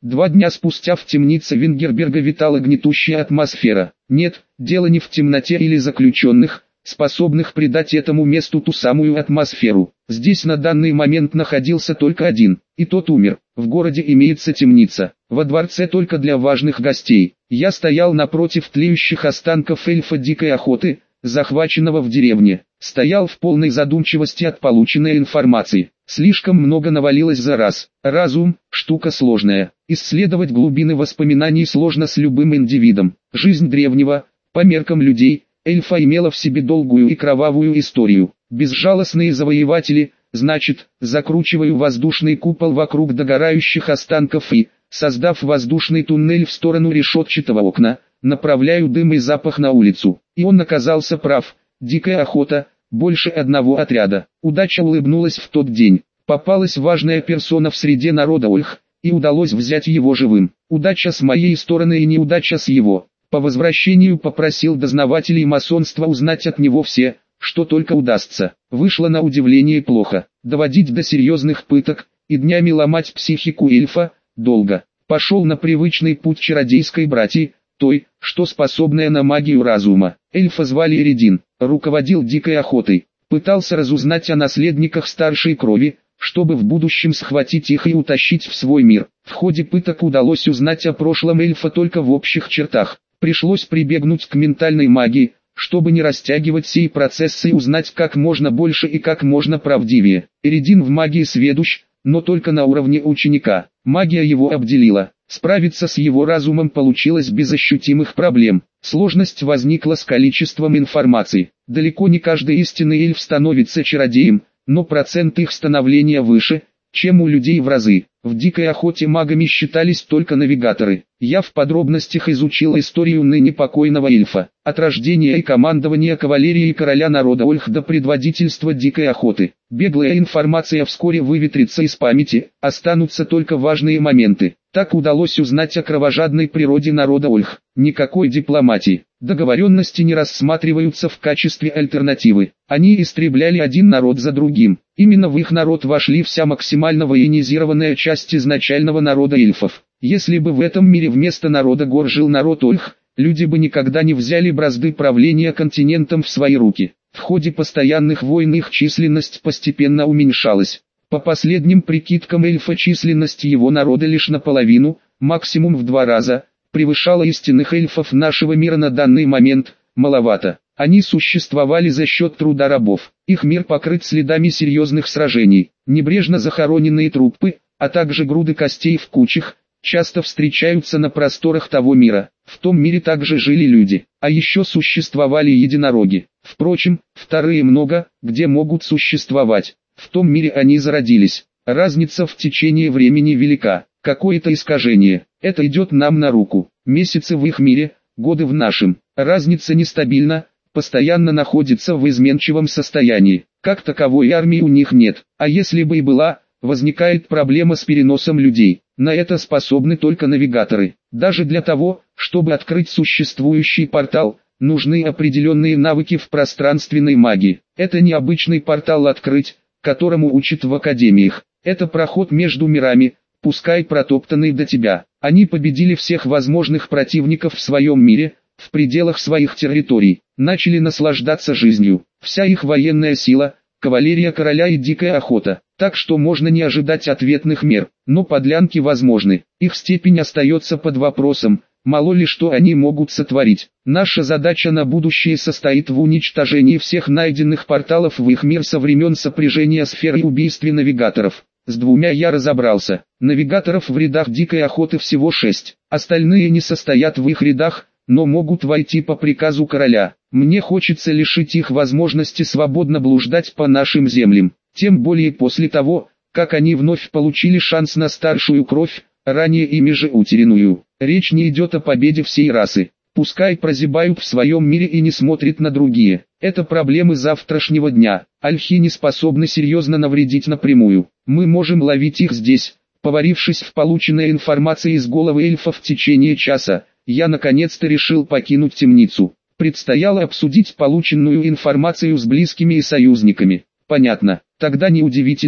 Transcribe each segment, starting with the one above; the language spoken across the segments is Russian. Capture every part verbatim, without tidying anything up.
Два дня спустя в темнице Вингерберга витала гнетущая атмосфера. Нет, дело не в темноте или заключенных, способных придать этому месту ту самую атмосферу. Здесь на данный момент находился только один, и тот умер. В городе имеется темница, во дворце только для важных гостей. Я стоял напротив тлеющих останков эльфа дикой охоты, захваченного в деревне. Стоял в полной задумчивости от полученной информации. Слишком много навалилось за раз. Разум – штука сложная. Исследовать глубины воспоминаний сложно с любым индивидом. Жизнь древнего, по меркам людей, эльфа имела в себе долгую и кровавую историю. Безжалостные завоеватели, значит, закручиваю воздушный купол вокруг догорающих останков и, создав воздушный туннель в сторону решетчатого окна, направляю дым и запах на улицу. И он оказался прав. Дикая охота, больше одного отряда. Удача улыбнулась в тот день. Попалась важная персона в среде народа Ольх, и удалось взять его живым. Удача с моей стороны и неудача с его. По возвращению попросил дознавателей масонства узнать от него все, что только удастся. Вышло на удивление плохо. Доводить до серьезных пыток, и днями ломать психику эльфа, долго. Пошел на привычный путь чародейской братьи, той, что способная на магию разума. Эльфа звали Эридин, руководил дикой охотой. Пытался разузнать о наследниках старшей крови, чтобы в будущем схватить их и утащить в свой мир. В ходе пыток удалось узнать о прошлом эльфа только в общих чертах. Пришлось прибегнуть к ментальной магии, чтобы не растягивать сей процесс и узнать как можно больше и как можно правдивее. Эридин в магии сведущ, но только на уровне ученика. Магия его обделила. Справиться с его разумом получилось без ощутимых проблем. Сложность возникла с количеством информации. Далеко не каждый истинный эльф становится чародеем, но процент их становления выше, чем у людей в разы. В дикой охоте магами считались только навигаторы. Я в подробностях изучил историю ныне покойного эльфа, от рождения и командования кавалерии короля народа Ольх до предводительства дикой охоты. Беглая информация вскоре выветрится из памяти, останутся только важные моменты. Так удалось узнать о кровожадной природе народа Ольх. Никакой дипломатии. Договоренности не рассматриваются в качестве альтернативы. Они истребляли один народ за другим. Именно в их народ вошли вся максимально военизированная часть изначального народа эльфов. Если бы в этом мире вместо народа гор жил народ Ольх, люди бы никогда не взяли бразды правления континентом в свои руки. В ходе постоянных войн их численность постепенно уменьшалась. По последним прикидкам эльфа численность его народа лишь наполовину, максимум в два раза, превышала истинных эльфов нашего мира на данный момент, маловато. Они существовали за счет труда рабов. Их мир покрыт следами серьезных сражений. Небрежно захороненные трупы, а также груды костей в кучах, часто встречаются на просторах того мира. В том мире также жили люди, а еще существовали единороги. Впрочем, вторые много, где могут существовать. В том мире они зародились. Разница в течение времени велика. Какое-то искажение. Это идет нам на руку. Месяцы в их мире, годы в нашем. Разница нестабильна, постоянно находится в изменчивом состоянии. Как таковой армии у них нет. А если бы и была, возникает проблема с переносом людей. На это способны только навигаторы. Даже для того, чтобы открыть существующий портал, нужны определенные навыки в пространственной магии. Это не обычный портал открыть, которому учат в академиях. Это проход между мирами, пускай протоптанный до тебя. Они победили всех возможных противников в своем мире, в пределах своих территорий. Начали наслаждаться жизнью. Вся их военная сила, кавалерия короля и дикая охота. Так что можно не ожидать ответных мер, но подлянки возможны. Их степень остается под вопросом, мало ли что они могут сотворить. Наша задача на будущее состоит в уничтожении всех найденных порталов в их мир со времен сопряжения сфер и убийстве навигаторов. С двумя я разобрался. Навигаторов в рядах дикой охоты всего шесть. Остальные не состоят в их рядах, но могут войти по приказу короля. Мне хочется лишить их возможности свободно блуждать по нашим землям. Тем более после того, как они вновь получили шанс на старшую кровь, ранее ими же утерянную. Речь не идет о победе всей расы. Пускай прозябают в своем мире и не смотрят на другие. Это проблемы завтрашнего дня. Альхи не способны серьезно навредить напрямую. Мы можем ловить их здесь. Поварившись в полученной информации из головы эльфа в течение часа, я наконец-то решил покинуть темницу. Предстояло обсудить полученную информацию с близкими и союзниками. Понятно. Тогда неудивительно,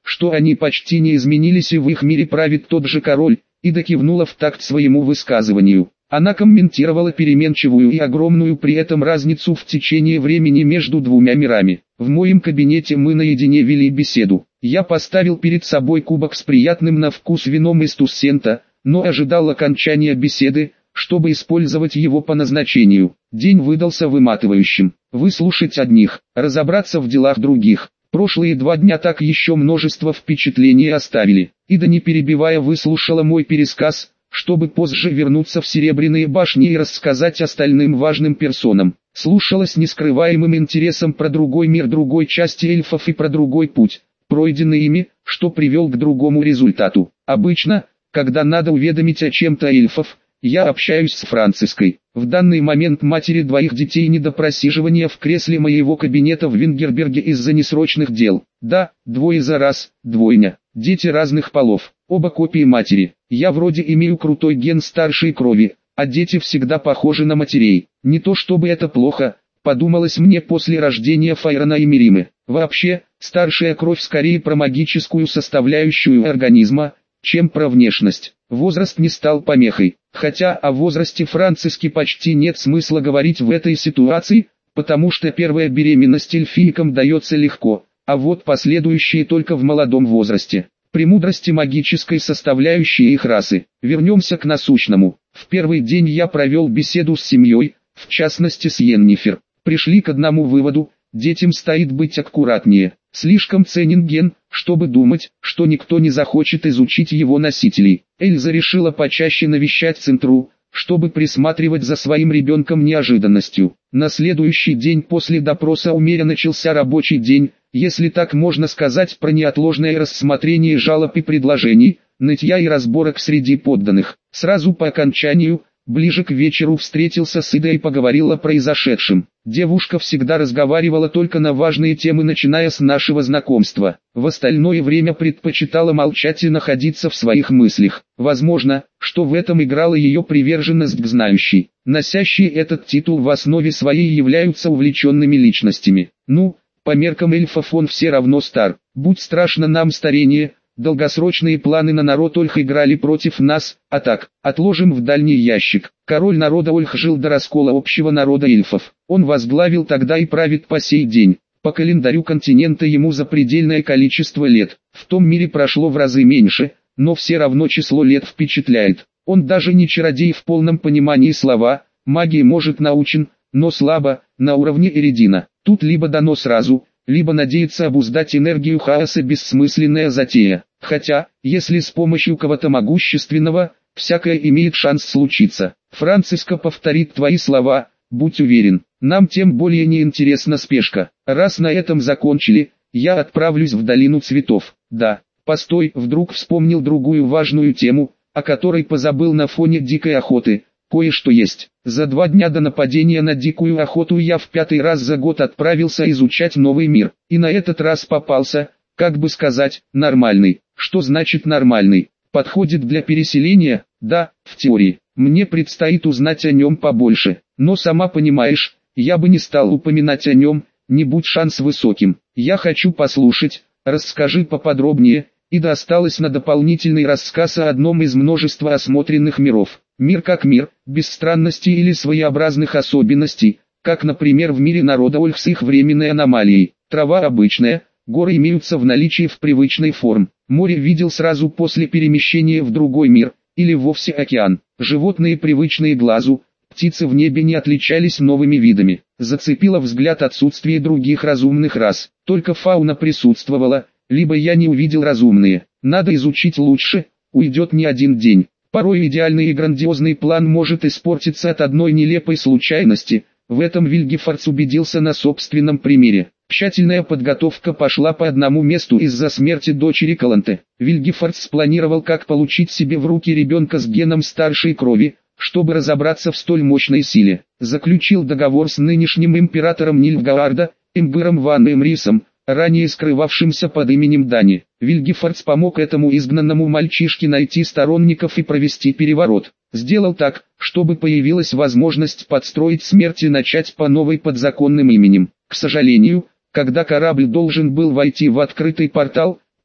что они почти не изменились и в их мире правит тот же король, Ида кивнула в такт своему высказыванию. Она комментировала переменчивую и огромную при этом разницу в течение времени между двумя мирами. В моем кабинете мы наедине вели беседу. Я поставил перед собой кубок с приятным на вкус вином из Туссента, но ожидал окончания беседы, чтобы использовать его по назначению. День выдался выматывающим. Выслушать одних, разобраться в делах других. Прошлые два дня так еще множество впечатлений оставили. Ида, не перебивая, выслушала мой пересказ, чтобы позже вернуться в Серебряные башни и рассказать остальным важным персонам. Слушала с нескрываемым интересом про другой мир другой части эльфов и про другой путь, пройденный ими, что привел к другому результату. Обычно, когда надо уведомить о чем-то эльфов, я общаюсь с Франциской. В данный момент матери двоих детей не до просиживания в кресле моего кабинета в Вингерберге из-за несрочных дел. Да, двое за раз, двойня. Дети разных полов, оба копии матери. Я вроде имею крутой ген старшей крови, а дети всегда похожи на матерей. Не то чтобы это плохо, подумалось мне после рождения Файрона и Миримы. Вообще, старшая кровь скорее про магическую составляющую организма, чем про внешность. Возраст не стал помехой, хотя о возрасте Франциски почти нет смысла говорить в этой ситуации, потому что первая беременность эльфийкам дается легко, а вот последующие только в молодом возрасте. Премудрости магической составляющей их расы. Вернемся к насущному. В первый день я провел беседу с семьей, в частности с Йеннифер. Пришли к одному выводу: детям стоит быть аккуратнее. Слишком ценен ген, чтобы думать, что никто не захочет изучить его носителей. Эльза решила почаще навещать Центру, чтобы присматривать за своим ребенком неожиданностью. На следующий день после допроса у Меря начался рабочий день, если так можно сказать, про неотложное рассмотрение жалоб и предложений, нытья и разборок среди подданных. Сразу по окончанию, ближе к вечеру встретился с Идой и поговорил о произошедшем. Девушка всегда разговаривала только на важные темы, начиная с нашего знакомства. В остальное время предпочитала молчать и находиться в своих мыслях. Возможно, что в этом играла ее приверженность к знающей. Носящие этот титул в основе своей являются увлеченными личностями. Ну, по меркам эльфов он все равно стар. Будь страшно нам старение, долгосрочные планы на народ Ольх играли против нас, а так, отложим в дальний ящик. Король народа Ольх жил до раскола общего народа эльфов. Он возглавил тогда и правит по сей день. По календарю континента ему запредельное количество лет. В том мире прошло в разы меньше, но все равно число лет впечатляет. Он даже не чародей в полном понимании слова, магии может научен, но слабо, на уровне Эридина. Тут либо дано сразу, либо надеяться обуздать энергию хаоса, бессмысленная затея. Хотя, если с помощью кого-то могущественного, всякое имеет шанс случиться. Франциска повторит твои слова, будь уверен. Нам тем более не интересна спешка. Раз на этом закончили, я отправлюсь в долину цветов. Да, постой, вдруг вспомнил другую важную тему, о которой позабыл на фоне дикой охоты. Кое-что есть. За два дня до нападения на дикую охоту я в пятый раз за год отправился изучать новый мир. И на этот раз попался, как бы сказать, нормальный. Что значит нормальный? Подходит для переселения? Да, в теории. Мне предстоит узнать о нем побольше. Но сама понимаешь, я бы не стал упоминать о нем, не будь шанс высоким. Я хочу послушать, расскажи поподробнее. И досталось на дополнительный рассказ о одном из множества осмотренных миров. Мир как мир, без странностей или своеобразных особенностей, как, например, в мире народа Ольх с их временной аномалией. Трава обычная, горы имеются в наличии в привычной форме. Море видел сразу после перемещения в другой мир, или вовсе океан. Животные привычные глазу, птицы в небе не отличались новыми видами. Зацепило взгляд отсутствие других разумных рас. Только фауна присутствовала, либо я не увидел разумные. Надо изучить лучше, уйдет не один день. Порой идеальный и грандиозный план может испортиться от одной нелепой случайности. В этом Вильгефордс убедился на собственном примере. Тщательная подготовка пошла по одному месту из-за смерти дочери Каланте. Вильгефордс спланировал, как получить себе в руки ребенка с геном старшей крови, чтобы разобраться в столь мощной силе. Заключил договор с нынешним императором Нильфгаарда, Эмбыром ван Эмрисом, ранее скрывавшимся под именем Дани. Вильгефордс помог этому изгнанному мальчишке найти сторонников и провести переворот. Сделал так, чтобы появилась возможность подстроить смерть и начать по новой под законным именем. К сожалению, когда корабль должен был войти в открытый портал,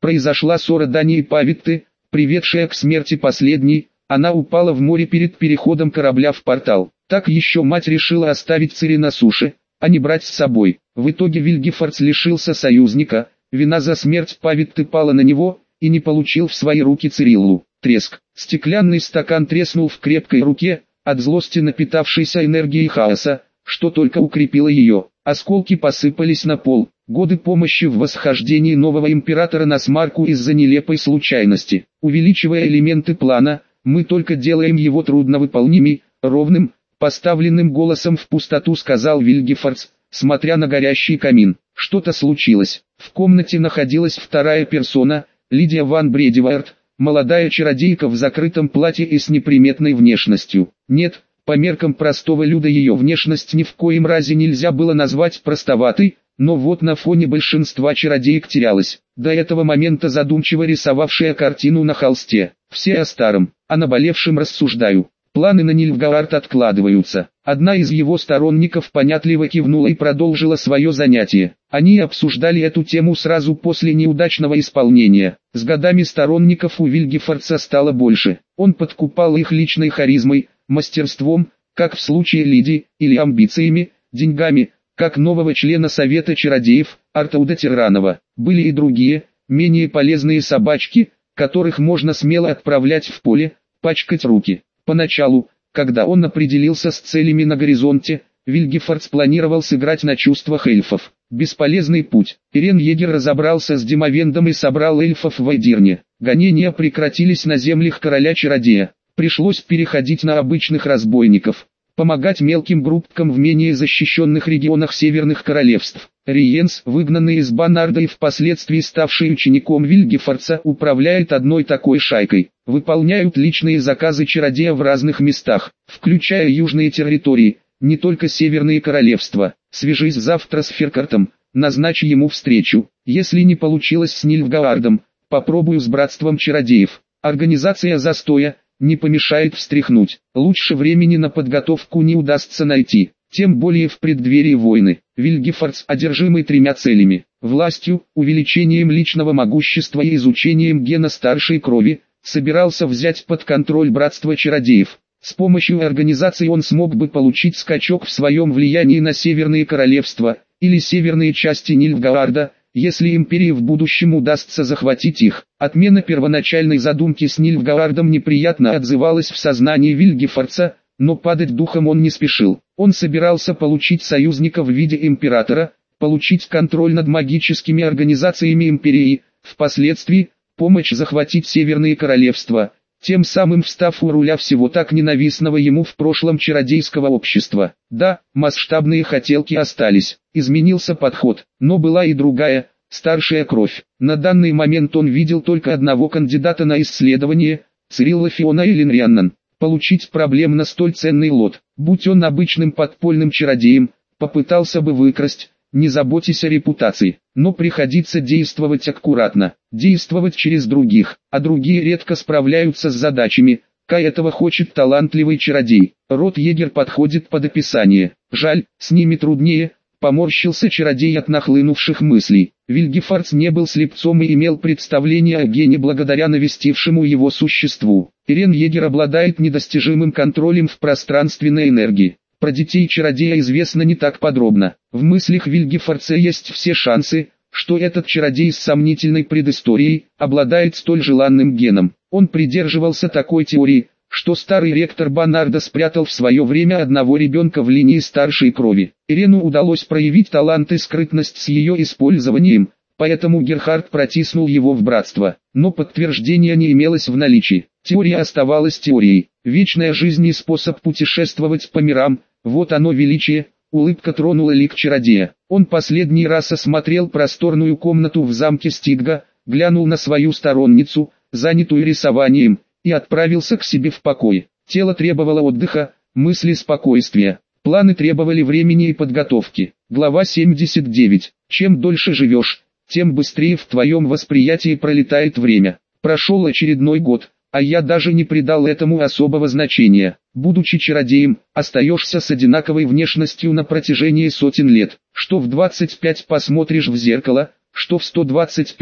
Произошла ссора Дани и Павитты, приведшая к смерти последней. Она упала в море перед переходом корабля в портал. Так еще мать решила оставить Цири на суше, а не брать с собой. В итоге Вильгефордс лишился союзника, вина за смерть Павитты пала на него, и не получил в свои руки Цириллу. Треск. Стеклянный стакан треснул в крепкой руке, от злости напитавшейся энергией хаоса, что только укрепило ее. Осколки посыпались на пол. Годы помощи в восхождении нового императора на смарку из-за нелепой случайности. Увеличивая элементы плана, мы только делаем его трудновыполнимый, ровным, поставленным голосом в пустоту сказал Вильгефордс, смотря на горящий камин. Что-то случилось. В комнате находилась вторая персона, Лидия ван Бредевард, молодая чародейка в закрытом платье и с неприметной внешностью. Нет, по меркам простого люда ее внешность ни в коем разе нельзя было назвать простоватой, но вот на фоне большинства чародеек терялась, до этого момента задумчиво рисовавшая картину на холсте. Все о старом, о наболевшем рассуждаю. Планы на Нильфгаард откладываются. Одна из его сторонников понятливо кивнула и продолжила свое занятие. Они обсуждали эту тему сразу после неудачного исполнения. С годами сторонников у Вильгефордса стало больше. Он подкупал их личной харизмой, мастерством, как в случае Лидии, или амбициями, деньгами, как нового члена Совета Чародеев, Артауда Тиранова. Были и другие, менее полезные собачки, которых можно смело отправлять в поле, пачкать руки. Поначалу, когда он определился с целями на горизонте, Вильгефордс планировал сыграть на чувствах эльфов. Бесполезный путь. Ирен Егер разобрался с Димовендом и собрал эльфов в Эдирне. Гонения прекратились на землях короля-чародея. Пришлось переходить на обычных разбойников. Помогать мелким группкам в менее защищенных регионах северных королевств. Риенс, выгнанный из Банарда и впоследствии ставший учеником Вильгефордса, управляет одной такой шайкой. Выполняют личные заказы чародея в разных местах, включая южные территории, не только северные королевства. Свяжись завтра с Феркартом, назначь ему встречу. Если не получилось с Нильфгаардом, попробую с братством чародеев. Организация застоя не помешает встряхнуть. Лучше времени на подготовку не удастся найти, тем более в преддверии войны. Вильгефордс, одержимый тремя целями: властью, увеличением личного могущества и изучением гена старшей крови, собирался взять под контроль братство чародеев. С помощью организации он смог бы получить скачок в своем влиянии на северные королевства, или северные части Нильфгаарда, если империи в будущем удастся захватить их. Отмена первоначальной задумки с Нильфгаардом неприятно отзывалась в сознании Вильгефордса, но падать духом он не спешил. Он собирался получить союзника в виде императора, получить контроль над магическими организациями империи, впоследствии помочь захватить северные королевства, тем самым встав у руля всего так ненавистного ему в прошлом чародейского общества. Да, масштабные хотелки остались, изменился подход, но была и другая, старшая кровь. На данный момент он видел только одного кандидата на исследование, Цирилла Фиона Эллинрианнан. Получить проблемно столь ценный лот, будь он обычным подпольным чародеем, попытался бы выкрасть, не заботясь о репутации, но приходится действовать аккуратно, действовать через других, а другие редко справляются с задачами, Кай этого хочет талантливый чародей. Род Егер подходит под описание, жаль, с ними труднее, поморщился чародей от нахлынувших мыслей. Вильгефордс не был слепцом и имел представление о гене благодаря навестившему его существу. Ирен Егер обладает недостижимым контролем в пространственной энергии. Про детей чародея известно не так подробно. В мыслях Вильгефордса есть все шансы, что этот чародей с сомнительной предысторией обладает столь желанным геном. Он придерживался такой теории, что старый ректор Банарда спрятал в свое время одного ребенка в линии старшей крови. Ирену удалось проявить талант и скрытность с ее использованием, поэтому Герхард протиснул его в братство, но подтверждения не имелось в наличии. Теория оставалась теорией. Вечная жизнь и способ путешествовать по мирам, вот оно величие. Улыбка тронула лик чародея. Он последний раз осмотрел просторную комнату в замке Стигга, глянул на свою сторонницу, занятую рисованием, и отправился к себе в покой. Тело требовало отдыха, мысли спокойствия. Планы требовали времени и подготовки. Глава семьдесят девять. Чем дольше живешь, тем быстрее в твоем восприятии пролетает время. Прошел очередной год, а я даже не придал этому особого значения. Будучи чародеем, остаешься с одинаковой внешностью на протяжении сотен лет. Что в двадцать пять посмотришь в зеркало, что в сто двадцать пять,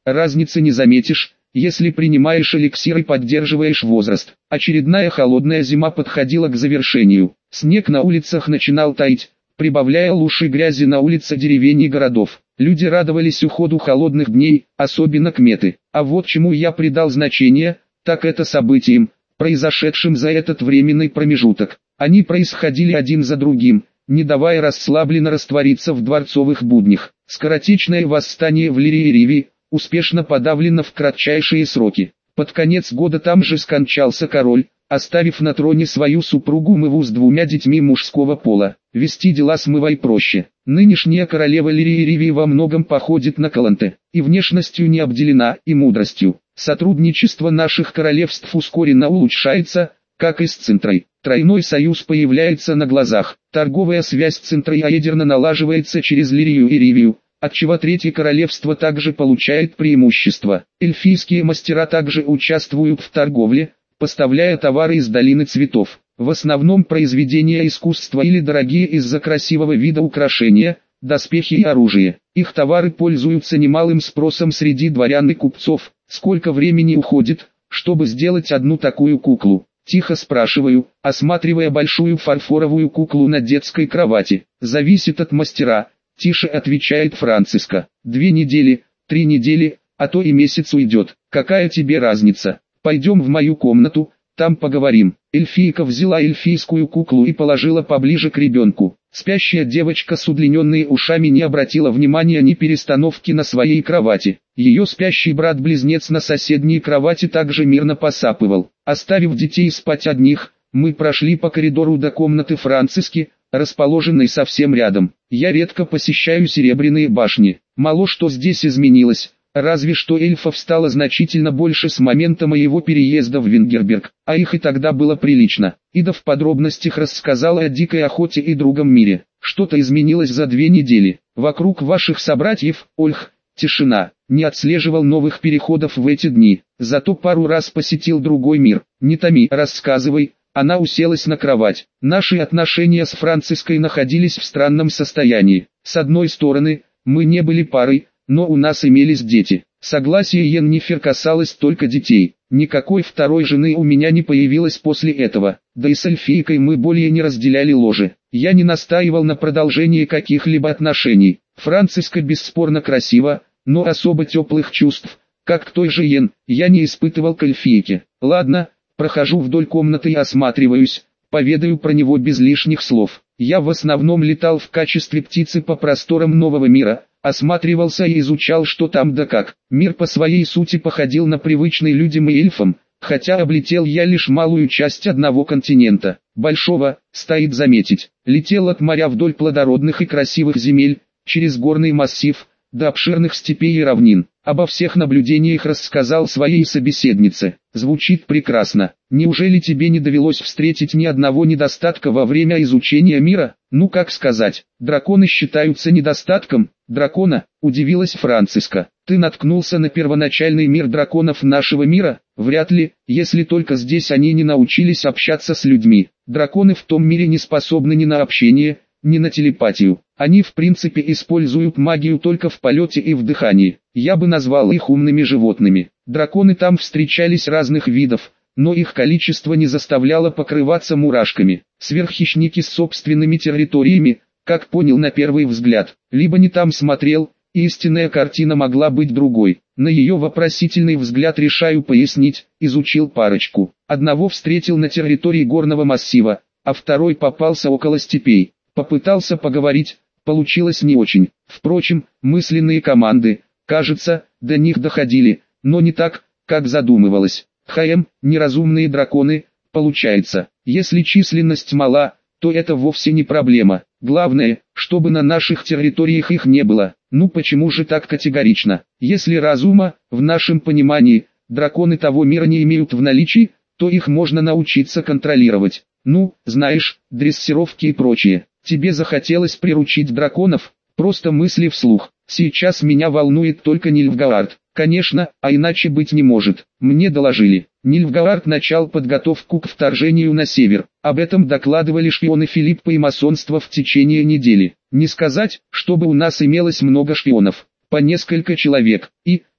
разницы не заметишь, если принимаешь эликсир и поддерживаешь возраст. Очередная холодная зима подходила к завершению. Снег на улицах начинал таять, прибавляя луж и грязи на улице деревень и городов. Люди радовались уходу холодных дней, особенно кметы. А вот чему я придал значение, так это событиям, произошедшим за этот временный промежуток. Они происходили один за другим, не давая расслабленно раствориться в дворцовых буднях. Скоротечное восстание в Лире и Ривии успешно подавлено в кратчайшие сроки. Под конец года там же скончался король, оставив на троне свою супругу Мыву с двумя детьми мужского пола. Вести дела с Мывой проще. Нынешняя королева Лирии Ривии во многом походит на Каланте, и внешностью не обделена, и мудростью. Сотрудничество наших королевств ускоренно улучшается, как и с Цинтрой. Тройной союз появляется на глазах. Торговая связь Цинтры и Аедерна налаживается через Лирию и Ривию, отчего Третье Королевство также получает преимущество. Эльфийские мастера также участвуют в торговле, поставляя товары из Долины Цветов. В основном произведения искусства или дорогие из-за красивого вида украшения, доспехи и оружие. Их товары пользуются немалым спросом среди дворян и купцов. Сколько времени уходит, чтобы сделать одну такую куклу? Тихо спрашиваю, осматривая большую фарфоровую куклу на детской кровати. Зависит от мастера, тише отвечает Франциска. Две недели, три недели, а то и месяц уйдет. Какая тебе разница? Пойдем в мою комнату, там поговорим. Эльфийка взяла эльфийскую куклу и положила поближе к ребенку. Спящая девочка с удлиненными ушами не обратила внимания ни перестановки на своей кровати. Ее спящий брат-близнец на соседней кровати также мирно посапывал. Оставив детей спать одних, мы прошли по коридору до комнаты Франциски, расположенной совсем рядом. Я редко посещаю Серебряные башни. Мало что здесь изменилось. Разве что эльфов стало значительно больше с момента моего переезда в Вингерберг, а их и тогда было прилично. Ида в подробностях рассказала о дикой охоте и другом мире. Что-то изменилось за две недели. Вокруг ваших собратьев, Ольх, тишина. Не отслеживал новых переходов в эти дни. Зато пару раз посетил другой мир. Не томи, рассказывай. Она уселась на кровать. Наши отношения с Франциской находились в странном состоянии. С одной стороны, мы не были парой, но у нас имелись дети. Согласие Йеннифер касалось только детей. Никакой второй жены у меня не появилось после этого. Да и с эльфийкой мы более не разделяли ложе. Я не настаивал на продолжении каких-либо отношений. Франциска бесспорно красива, но особо теплых чувств, как к той же Йен, я не испытывал к эльфийке. Ладно, прохожу вдоль комнаты и осматриваюсь, поведаю про него без лишних слов. Я в основном летал в качестве птицы по просторам нового мира, осматривался и изучал, что там да как. Мир по своей сути походил на привычный людям и эльфам, хотя облетел я лишь малую часть одного континента. Большого, стоит заметить. Летел от моря вдоль плодородных и красивых земель, через горный массив, до обширных степей и равнин. Обо всех наблюдениях рассказал своей собеседнице. Звучит прекрасно. Неужели тебе не довелось встретить ни одного недостатка во время изучения мира? Ну как сказать, драконы считаются недостатком? Дракона, удивилась Франциска. Ты наткнулся на первоначальный мир драконов нашего мира? Вряд ли, если только здесь они не научились общаться с людьми. Драконы в том мире не способны ни на общение, ни на телепатию. Они в принципе используют магию только в полете и в дыхании. Я бы назвал их умными животными. Драконы там встречались разных видов, но их количество не заставляло покрываться мурашками. Сверххищники с собственными территориями, как понял на первый взгляд. Либо не там смотрел, и истинная картина могла быть другой. На ее вопросительный взгляд решаю пояснить, изучил парочку. Одного встретил на территории горного массива, а второй попался около степей. Попытался поговорить, получилось не очень. Впрочем, мысленные команды, кажется, до них доходили, но не так, как задумывалось. ХМ, неразумные драконы, получается. Если численность мала, то это вовсе не проблема. Главное, чтобы на наших территориях их не было. Ну почему же так категорично? Если разума, в нашем понимании, драконы того мира не имеют в наличии, то их можно научиться контролировать. Ну, знаешь, дрессировки и прочее. Тебе захотелось приручить драконов? Просто мысли вслух. Сейчас меня волнует только Нильфгаард. Конечно, а иначе быть не может. Мне доложили. Нильфгаард начал подготовку к вторжению на север. Об этом докладывали шпионы Филиппа и масонства в течение недели. Не сказать, чтобы у нас имелось много шпионов. По несколько человек. И,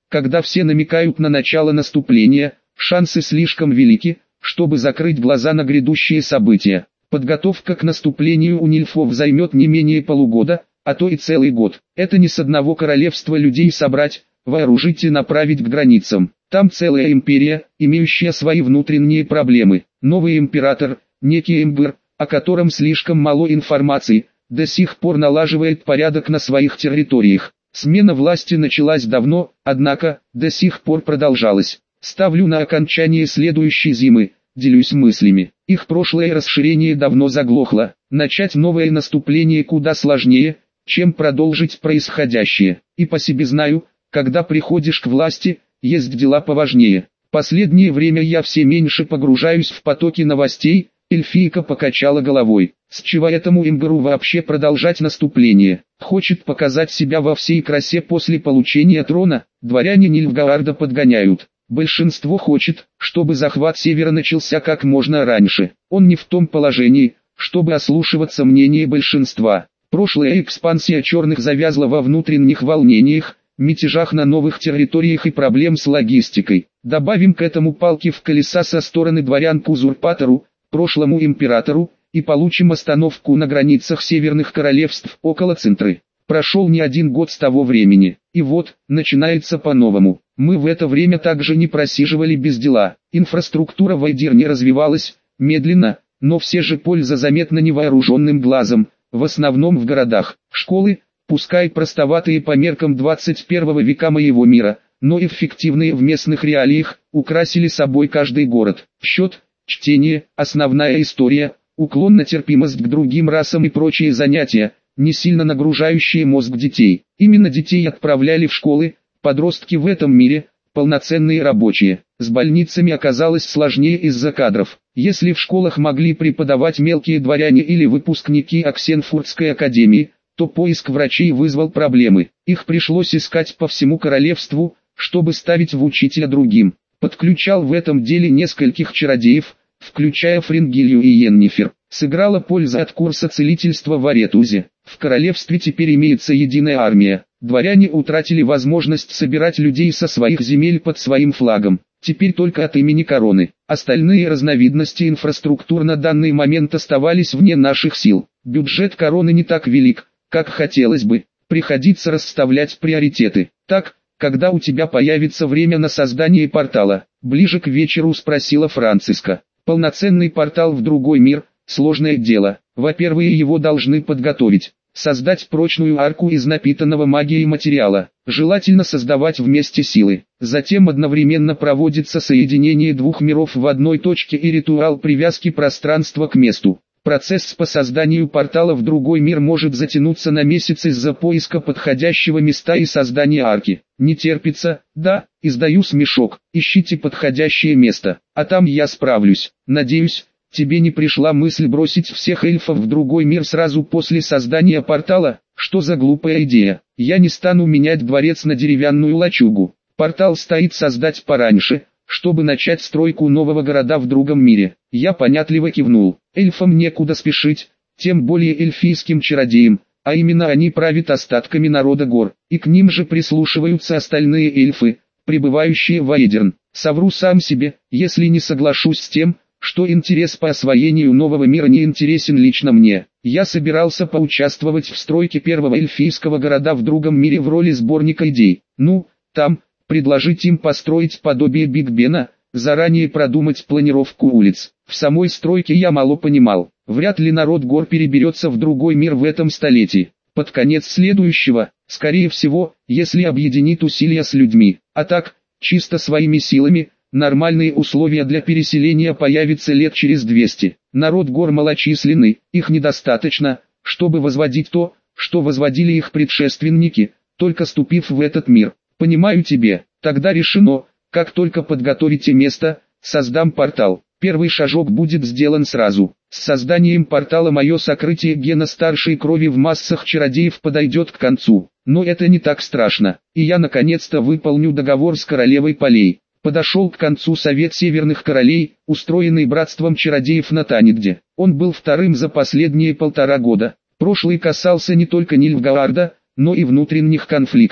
когда все намекают на начало наступления, шансы слишком велики, чтобы закрыть глаза на грядущие события. Подготовка к наступлению у нильфов займет не менее полугода, а то и целый год. Это не с одного королевства людей собрать, вооружить и направить к границам. Там целая империя, имеющая свои внутренние проблемы. Новый император, некий Эмбер, о котором слишком мало информации, до сих пор налаживает порядок на своих территориях. Смена власти началась давно, однако, до сих пор продолжалась. Ставлю на окончание следующей зимы, делюсь мыслями. Их прошлое расширение давно заглохло. Начать новое наступление куда сложнее, чем продолжить происходящее. И по себе знаю, когда приходишь к власти, есть дела поважнее. Последнее время я все меньше погружаюсь в потоки новостей. Эльфийка покачала головой. С чего этому Эмберу вообще продолжать наступление? Хочет показать себя во всей красе после получения трона? Дворяне Нильфгаарда подгоняют. Большинство хочет, чтобы захват севера начался как можно раньше. Он не в том положении, чтобы ослушиваться мнения большинства. Прошлая экспансия черных завязла во внутренних волнениях, мятежах на новых территориях и проблем с логистикой. Добавим к этому палки в колеса со стороны дворян к узурпатору, прошлому императору, и получим остановку на границах северных королевств около Центры. Прошел не один год с того времени, и вот, начинается по-новому. Мы в это время также не просиживали без дела. Инфраструктура в Айдирне развивалась, медленно, но все же польза заметна невооруженным глазом, в основном в городах. Школы, пускай простоватые по меркам двадцать первого века моего мира, но эффективные в местных реалиях, украсили собой каждый город. Счет, чтение, основная история, уклон на терпимость к другим расам и прочие занятия, не сильно нагружающие мозг детей. Именно детей отправляли в школы, подростки в этом мире, полноценные рабочие. С больницами оказалось сложнее из-за кадров. Если в школах могли преподавать мелкие дворяне или выпускники Оксенфуртской академии, то поиск врачей вызвал проблемы. Их пришлось искать по всему королевству, чтобы ставить в учителя другим. Подключал в этом деле нескольких чародеев, включая Фрингилью и Йеннифер. Сыграла польза от курса целительства в Аретузе. В королевстве теперь имеется единая армия. Дворяне утратили возможность собирать людей со своих земель под своим флагом. Теперь только от имени короны. Остальные разновидности инфраструктур на данный момент оставались вне наших сил. Бюджет короны не так велик, как хотелось бы. Приходится расставлять приоритеты. Так, когда у тебя появится время на создание портала? Ближе к вечеру спросила Франциска. Полноценный портал в другой мир – сложное дело. Во-первых, его должны подготовить. Создать прочную арку из напитанного магией материала. Желательно создавать вместе силы. Затем одновременно проводится соединение двух миров в одной точке и ритуал привязки пространства к месту. Процесс по созданию портала в другой мир может затянуться на месяц из-за поиска подходящего места и создания арки. Не терпится, да, издаю смешок. Ищите подходящее место, а там я справлюсь. Надеюсь, тебе не пришла мысль бросить всех эльфов в другой мир сразу после создания портала? Что за глупая идея? Я не стану менять дворец на деревянную лачугу. Портал стоит создать пораньше, чтобы начать стройку нового города в другом мире. Я понятливо кивнул. Эльфам некуда спешить, тем более эльфийским чародеям, а именно они правят остатками народа гор, и к ним же прислушиваются остальные эльфы, прибывающие в Айдирн. Совру сам себе, если не соглашусь с тем, что интерес по освоению нового мира не интересен лично мне. Я собирался поучаствовать в стройке первого эльфийского города в другом мире в роли сборника идей. Ну, там, предложить им построить подобие Биг Бена, заранее продумать планировку улиц. В самой стройке я мало понимал. Вряд ли народ гор переберется в другой мир в этом столетии. Под конец следующего, скорее всего, если объединит усилия с людьми. А так, чисто своими силами, нормальные условия для переселения появятся лет через двести. Народ гор малочисленный, их недостаточно, чтобы возводить то, что возводили их предшественники, только ступив в этот мир. Понимаю тебе, тогда решено, как только подготовите место, создам портал. Первый шажок будет сделан сразу. С созданием портала мое сокрытие гена старшей крови в массах чародеев подойдет к концу. Но это не так страшно, и я наконец-то выполню договор с королевой полей. Подошел к концу совет северных королей, устроенный братством чародеев на Танигде. Он был вторым за последние полтора года. Прошлый касался не только Нильфгаарда, но и внутренних конфликтов.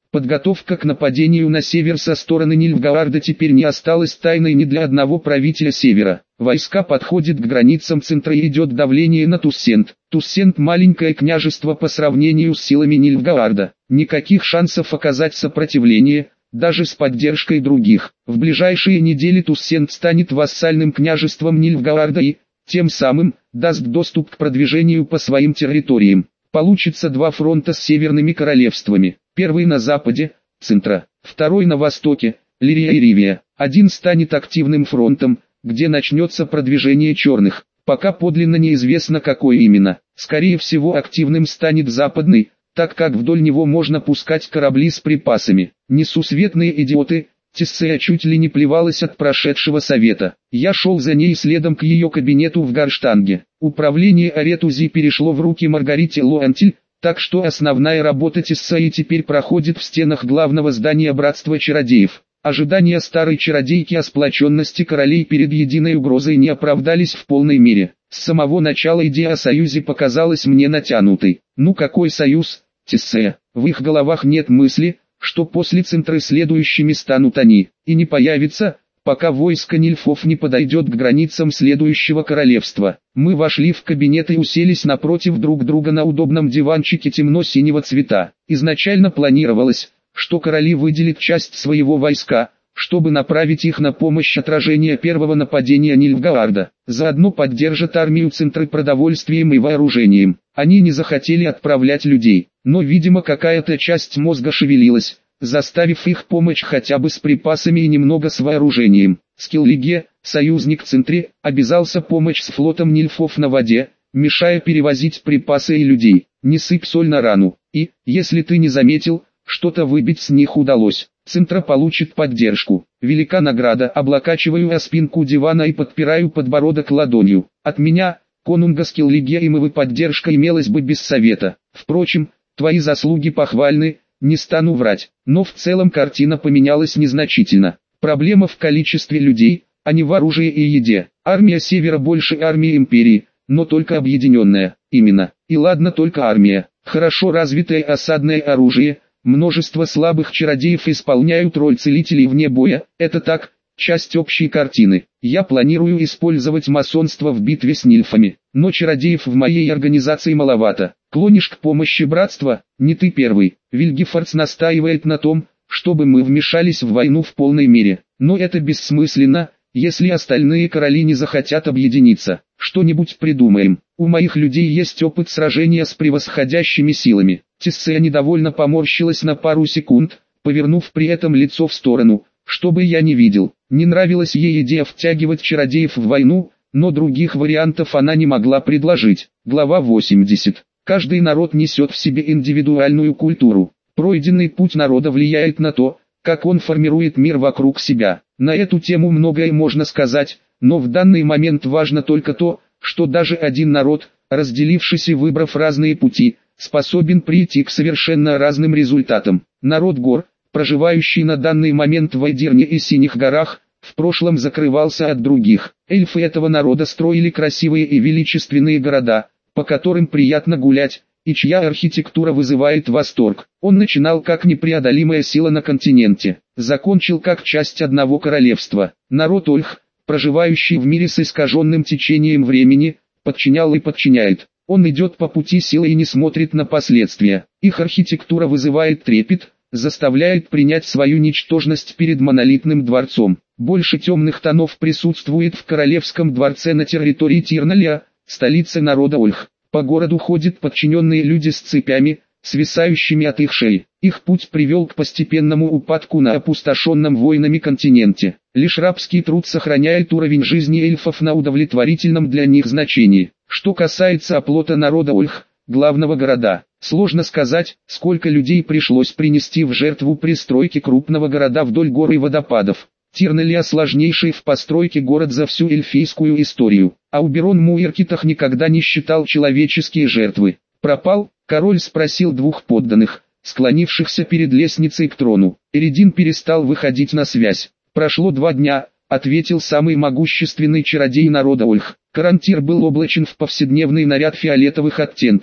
Подготовка к нападению на север со стороны Нильфгаарда теперь не осталась тайной ни для одного правителя севера. Войска подходят к границам центра и идет давление на Туссент. Туссент – маленькое княжество по сравнению с силами Нильфгаарда. Никаких шансов оказать сопротивление, даже с поддержкой других. В ближайшие недели Туссент станет вассальным княжеством Нильфгаарда и, тем самым, даст доступ к продвижению по своим территориям. Получится два фронта с северными королевствами. Первый на западе, центра, второй на востоке, Лирия и Ривия. Один станет активным фронтом, где начнется продвижение черных. Пока подлинно неизвестно, какой именно. Скорее всего, активным станет западный, так как вдоль него можно пускать корабли с припасами. Несусветные идиоты, Тиссея чуть ли не плевалась от прошедшего совета. Я шел за ней следом к ее кабинету в Гарштанге. Управление Аретузи перешло в руки Маргарите Лоантиль, так что основная работа Тиссеи теперь проходит в стенах главного здания Братства Чародеев. Ожидания старой чародейки о сплоченности королей перед единой угрозой не оправдались в полной мере. С самого начала идея о союзе показалась мне натянутой. Ну какой союз, Тиссея? В их головах нет мысли, что после центра следующими станут они, и не появится, пока войско Нильфов не подойдет к границам следующего королевства. Мы вошли в кабинет и уселись напротив друг друга на удобном диванчике темно-синего цвета. Изначально планировалось, что короли выделят часть своего войска, чтобы направить их на помощь отражения первого нападения Нильфгаарда. Заодно поддержат армию центры продовольствием и вооружением. Они не захотели отправлять людей, но видимо какая-то часть мозга шевелилась, заставив их помочь хотя бы с припасами и немного с вооружением. Скиллиге, союзник в центре, обязался помочь с флотом Нильфов на воде, мешая перевозить припасы и людей. Не сыпь соль на рану, и, если ты не заметил, что-то выбить с них удалось. Центра получит поддержку. Велика награда. Облокачиваю о спинку дивана и подпираю подбородок ладонью. От меня, конунга Скиллиге, и мы поддержка имелась бы без совета. Впрочем, твои заслуги похвальны, не стану врать. Но в целом картина поменялась незначительно. Проблема в количестве людей, а не в оружии и еде. Армия Севера больше армии Империи, но только объединенная. Именно. И ладно только армия. Хорошо развитое осадное оружие. Множество слабых чародеев исполняют роль целителей вне боя, это так, часть общей картины. Я планирую использовать масонство в битве с нильфами, но чародеев в моей организации маловато. Клонишь к помощи братства? Не ты первый. Вильгефордс настаивает на том, чтобы мы вмешались в войну в полной мере. Но это бессмысленно, если остальные короли не захотят объединиться. Что-нибудь придумаем. У моих людей есть опыт сражения с превосходящими силами. Тиссея недовольно поморщилась на пару секунд, повернув при этом лицо в сторону, чтобы я не видел. Не нравилась ей идея втягивать чародеев в войну, но других вариантов она не могла предложить. Глава восемьдесят. Каждый народ несет в себе индивидуальную культуру. Пройденный путь народа влияет на то, как он формирует мир вокруг себя. На эту тему многое можно сказать, но в данный момент важно только то, что даже один народ, разделившись и выбрав разные пути, способен прийти к совершенно разным результатам. Народ гор, проживающий на данный момент в Айдирне и Синих горах, в прошлом закрывался от других. Эльфы этого народа строили красивые и величественные города, по которым приятно гулять, и чья архитектура вызывает восторг. Он начинал как непреодолимая сила на континенте, закончил как часть одного королевства. Народ Ольх, проживающий в мире с искаженным течением времени, подчинял и подчиняет. Он идет по пути силы и не смотрит на последствия. Их архитектура вызывает трепет, заставляет принять свою ничтожность перед монолитным дворцом. Больше темных тонов присутствует в королевском дворце на территории Тирналя, столицы народа Ольх. По городу ходят подчиненные люди с цепями, свисающими от их шеи. Их путь привел к постепенному упадку на опустошенном войнами континенте. Лишь рабский труд сохраняет уровень жизни эльфов на удовлетворительном для них значении. Что касается оплота народа Ольх, главного города, сложно сказать, сколько людей пришлось принести в жертву при стройке крупного города вдоль гор и водопадов. Тирналя сложнейший в постройке город за всю эльфийскую историю, а Уберон Муэркитах никогда не считал человеческие жертвы. «Пропал?» — король спросил двух подданных, склонившихся перед лестницей к трону. Эридин перестал выходить на связь. «Прошло два дня», — ответил самый могущественный чародей народа Ольх. Карантир был облачен в повседневный наряд фиолетовых оттенков.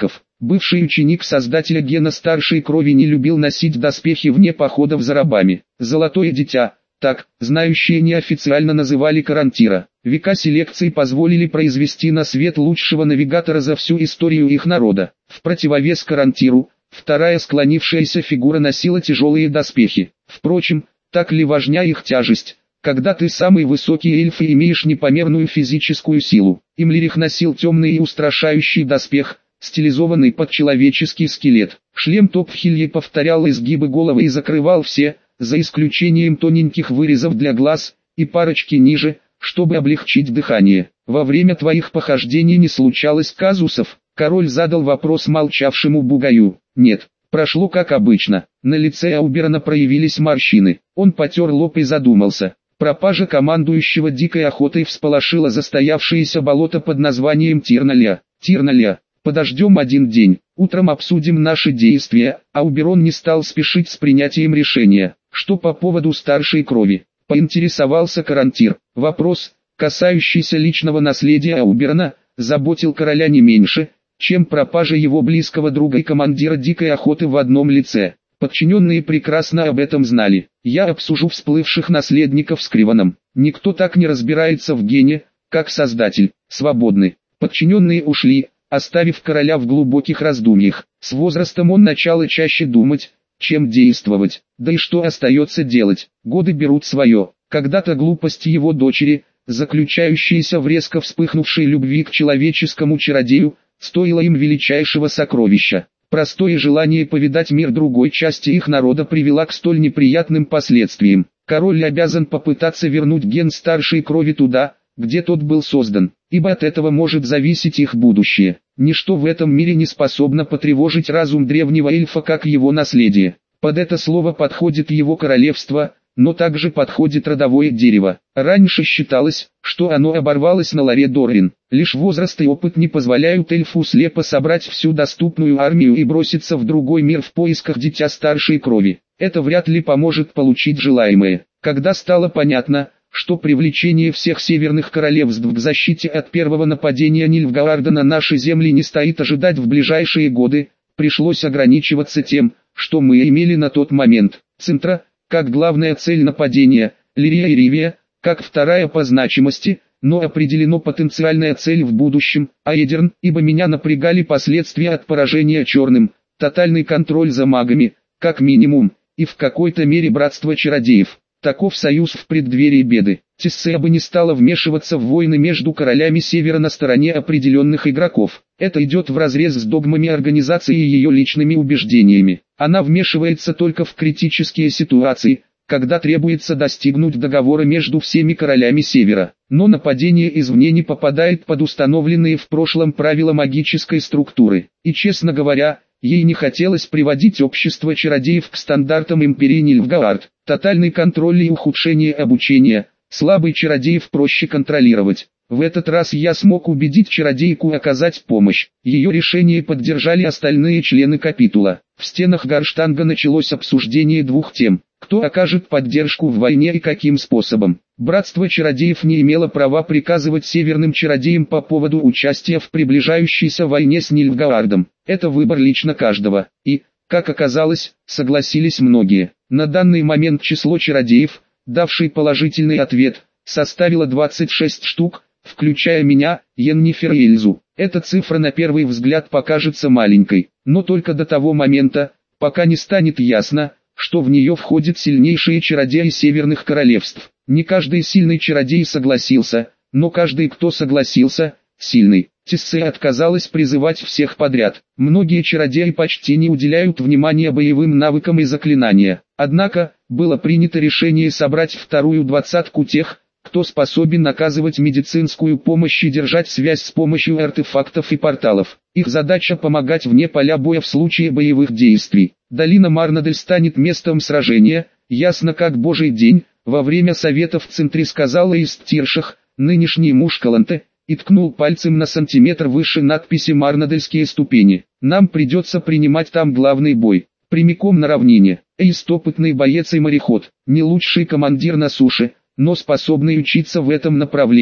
Бывший ученик создателя гена старшей крови не любил носить доспехи вне походов за рабами. Золотое дитя, так, знающие неофициально называли Карантира. Века селекции позволили произвести на свет лучшего навигатора за всю историю их народа. В противовес Карантиру, вторая склонившаяся фигура носила тяжелые доспехи. Впрочем, так ли важна их тяжесть, когда ты самый высокий эльф и имеешь непомерную физическую силу? Имлирих носил темный и устрашающий доспех, стилизованный под человеческий скелет. Шлем Топфхилье повторял изгибы головы и закрывал все, за исключением тоненьких вырезов для глаз, и парочки ниже, чтобы облегчить дыхание. Во время твоих похождений не случалось казусов? Король задал вопрос молчавшему бугаю. Нет, прошло как обычно. На лице Ауберона проявились морщины. Он потер лоб и задумался. Пропажа командующего дикой охотой всполошила застоявшееся болото под названием Тирналя. Тирналя. Подождем один день, утром обсудим наши действия. Ауберон не стал спешить с принятием решения. Что по поводу старшей крови? Поинтересовался Карантир. Вопрос, касающийся личного наследия Ауберона, заботил короля не меньше, чем пропажа его близкого друга и командира дикой охоты в одном лице. Подчиненные прекрасно об этом знали. Я обсужу всплывших наследников с Криваном. Никто так не разбирается в гене, как создатель. Свободны. Подчиненные ушли, оставив короля в глубоких раздумьях. С возрастом он начал чаще думать, чем действовать. Да и что остается делать? Годы берут свое. Когда-то глупость его дочери, заключающаяся в резко вспыхнувшей любви к человеческому чародею, стоила им величайшего сокровища. Простое желание повидать мир другой части их народа привело к столь неприятным последствиям. Король обязан попытаться вернуть ген старшей крови туда, где тот был создан, ибо от этого может зависеть их будущее. Ничто в этом мире не способно потревожить разум древнего эльфа, как его наследие. Под это слово подходит его королевство, но также подходит родовое дерево. Раньше считалось, что оно оборвалось на Ларе Доррин. Лишь возраст и опыт не позволяют эльфу слепо собрать всю доступную армию и броситься в другой мир в поисках дитя старшей крови. Это вряд ли поможет получить желаемое. Когда стало понятно, что привлечение всех северных королевств к защите от первого нападения Нильфгаарда на наши земли не стоит ожидать в ближайшие годы, пришлось ограничиваться тем, что мы имели на тот момент. Центра, как главная цель нападения, Лирия и Ривия, как вторая по значимости, но определено потенциальная цель в будущем, а Эдерн, ибо меня напрягали последствия от поражения черным, тотальный контроль за магами, как минимум, и в какой-то мере братство чародеев. Таков союз в преддверии беды. Тессея бы не стала вмешиваться в войны между королями Севера на стороне определенных игроков. Это идет вразрез с догмами организации и ее личными убеждениями. Она вмешивается только в критические ситуации, когда требуется достигнуть договора между всеми королями Севера. Но нападение извне не попадает под установленные в прошлом правила магической структуры. И честно говоря, ей не хотелось приводить общество чародеев к стандартам империи Нильфгаард. Тотальный контроль и ухудшение обучения, слабый чародеев проще контролировать. В этот раз я смог убедить чародейку оказать помощь. Ее решение поддержали остальные члены капитула. В стенах Гарштанга началось обсуждение двух тем. Кто окажет поддержку в войне и каким способом. Братство чародеев не имело права приказывать северным чародеям по поводу участия в приближающейся войне с Нильфгаардом. Это выбор лично каждого. И, как оказалось, согласились многие. На данный момент число чародеев, давший положительный ответ, составило двадцать шесть штук, включая меня, Йеннифер и Эльзу. Эта цифра на первый взгляд покажется маленькой, но только до того момента, пока не станет ясно, что в нее входят сильнейшие чародеи северных королевств. Не каждый сильный чародей согласился, но каждый, кто согласился, сильный. Тессея отказалась призывать всех подряд. Многие чародеи почти не уделяют внимания боевым навыкам и заклинания. Однако, было принято решение собрать вторую двадцатку тех, кто способен оказывать медицинскую помощь и держать связь с помощью артефактов и порталов. Их задача помогать вне поля боя в случае боевых действий. Долина Марнадель станет местом сражения, ясно как божий день, во время совета в центре сказала Исттиршах, нынешний муж Каланте, и ткнул пальцем на сантиметр выше надписи «Марнадельские ступени». Нам придется принимать там главный бой, прямиком на равнине. Эйст опытный боец и мореход, не лучший командир на суше, но способный учиться в этом направлении.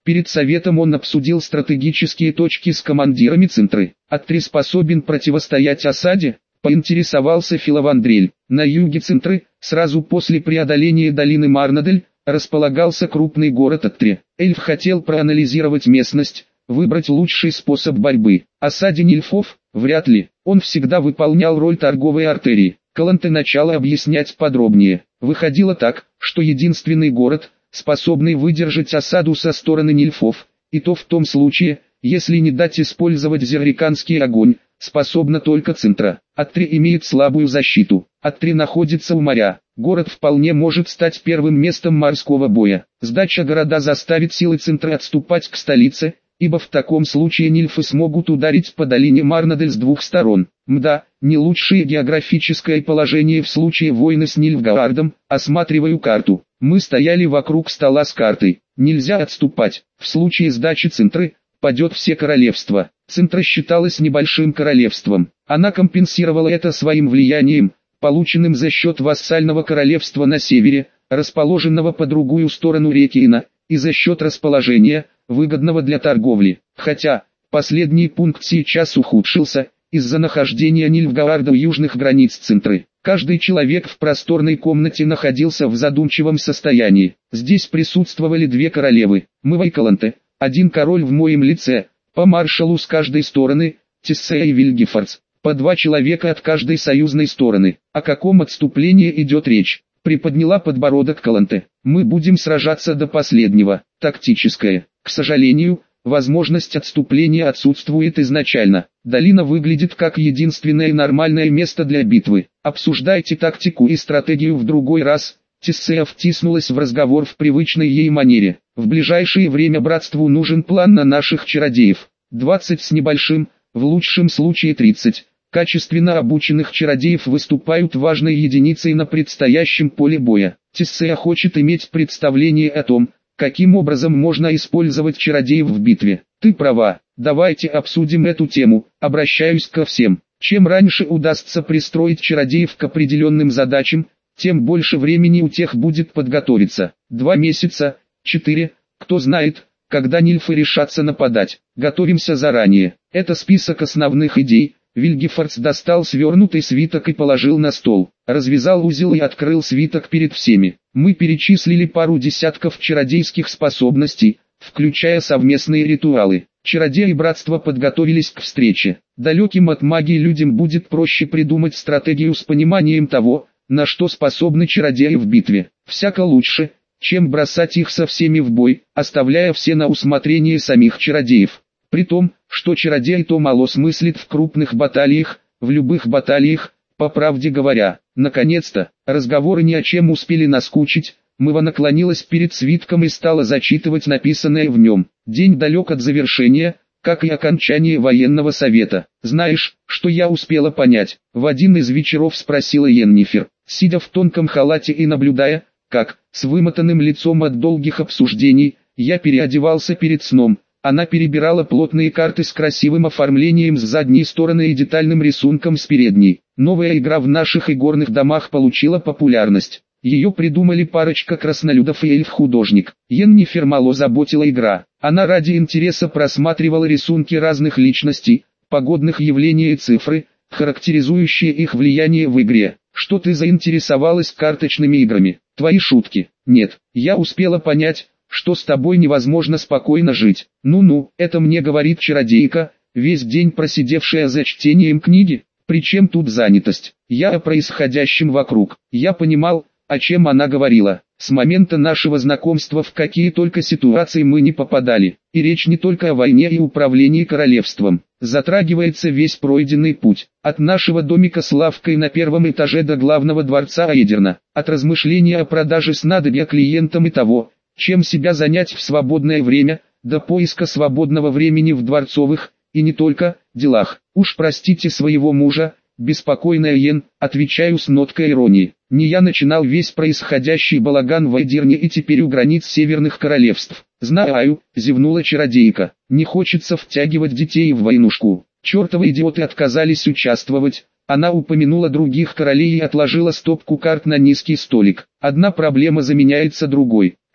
Перед советом он обсудил стратегические точки с командирами Центры. Аттри способен противостоять осаде? Поинтересовался Филавандрель. На юге Центры, сразу после преодоления долины Марнадель, располагался крупный город Аттри. Эльф хотел проанализировать местность, выбрать лучший способ борьбы. Осаде Нильфов? Вряд ли. Он всегда выполнял роль торговой артерии. Каланте начала объяснять подробнее. Выходило так, что единственный город, способный выдержать осаду со стороны Нильфов, и то в том случае, если не дать использовать зерриканский огонь, способна только Центра. Аттри имеет слабую защиту. Аттри находится у моря. Город вполне может стать первым местом морского боя. Сдача города заставит силы Центра отступать к столице, ибо в таком случае нильфы смогут ударить по долине Марнадель с двух сторон. Мда, не лучшее географическое положение в случае войны с Нильфгаардом. Осматриваю карту. Мы стояли вокруг стола с картой. Нельзя отступать. В случае сдачи Центры, падет все королевства. Центра считалась небольшим королевством. Она компенсировала это своим влиянием, полученным за счет вассального королевства на севере, расположенного по другую сторону реки Ина, и за счет расположения, выгодного для торговли. Хотя, последний пункт сейчас ухудшился, из-за нахождения Нильфгаарда у южных границ Центры. Каждый человек в просторной комнате находился в задумчивом состоянии. Здесь присутствовали две королевы, Мыва и Каланте, один король в моем лице, по маршалу с каждой стороны, Тессея и Вильгефордс, по два человека от каждой союзной стороны. О каком отступлении идет речь? Приподняла подбородок Каланте. Мы будем сражаться до последнего. Тактическое. К сожалению, возможность отступления отсутствует изначально. Долина выглядит как единственное нормальное место для битвы. Обсуждайте тактику и стратегию в другой раз. Тессея втиснулась в разговор в привычной ей манере. В ближайшее время братству нужен план на наших чародеев. двадцать с небольшим, в лучшем случае тридцать. Качественно обученных чародеев выступают важной единицей на предстоящем поле боя. Тессея хочет иметь представление о том, каким образом можно использовать чародеев в битве. Ты права, давайте обсудим эту тему, обращаюсь ко всем. Чем раньше удастся пристроить чародеев к определенным задачам, тем больше времени у тех будет подготовиться. Два месяца, четыре, кто знает, когда нильфы решатся нападать. Готовимся заранее. Это список основных идей. Вильгефордс достал свернутый свиток и положил на стол. Развязал узел и открыл свиток перед всеми. Мы перечислили пару десятков чародейских способностей, включая совместные ритуалы. Чародеи братства подготовились к встрече. Далеким от магии людям будет проще придумать стратегию с пониманием того, на что способны чародеи в битве. Всяко лучше, чем бросать их со всеми в бой, оставляя все на усмотрение самих чародеев. При том, что чародей то мало смыслит в крупных баталиях, в любых баталиях, по правде говоря. Наконец-то, разговоры ни о чем успели наскучить, Мыва наклонилась перед свитком и стала зачитывать написанное в нем. День далек от завершения, как и окончание военного совета. Знаешь, что я успела понять? В один из вечеров спросила Йеннифер, сидя в тонком халате и наблюдая, как, с вымотанным лицом от долгих обсуждений, я переодевался перед сном. Она перебирала плотные карты с красивым оформлением с задней стороны и детальным рисунком с передней. Новая игра в наших игорных домах получила популярность. Ее придумали парочка краснолюдов и эльф-художник. Йеннифер мало заботила игра. Она ради интереса просматривала рисунки разных личностей, погодных явлений и цифры, характеризующие их влияние в игре. Что ты заинтересовалась карточными играми? Твои шутки? Нет, я успела понять, что с тобой невозможно спокойно жить. Ну-ну, это мне говорит чародейка, весь день просидевшая за чтением книги. Причем тут занятость? Я о происходящем вокруг. Я понимал, о чем она говорила. С момента нашего знакомства в какие только ситуации мы не попадали. И речь не только о войне и управлении королевством. Затрагивается весь пройденный путь. От нашего домика с лавкой на первом этаже до главного дворца Аэдерна. От размышления о продаже снадобья клиентам и того, чем себя занять в свободное время, до поиска свободного времени в дворцовых, и не только, делах. Уж простите своего мужа, беспокойная Йен, отвечаю с ноткой иронии. Не я начинал весь происходящий балаган в Аэдерне и теперь у границ северных королевств. Знаю, зевнула чародейка, не хочется втягивать детей в войнушку. Чертовы идиоты отказались участвовать. Она упомянула других королей и отложила стопку карт на низкий столик. Одна проблема заменяется другой.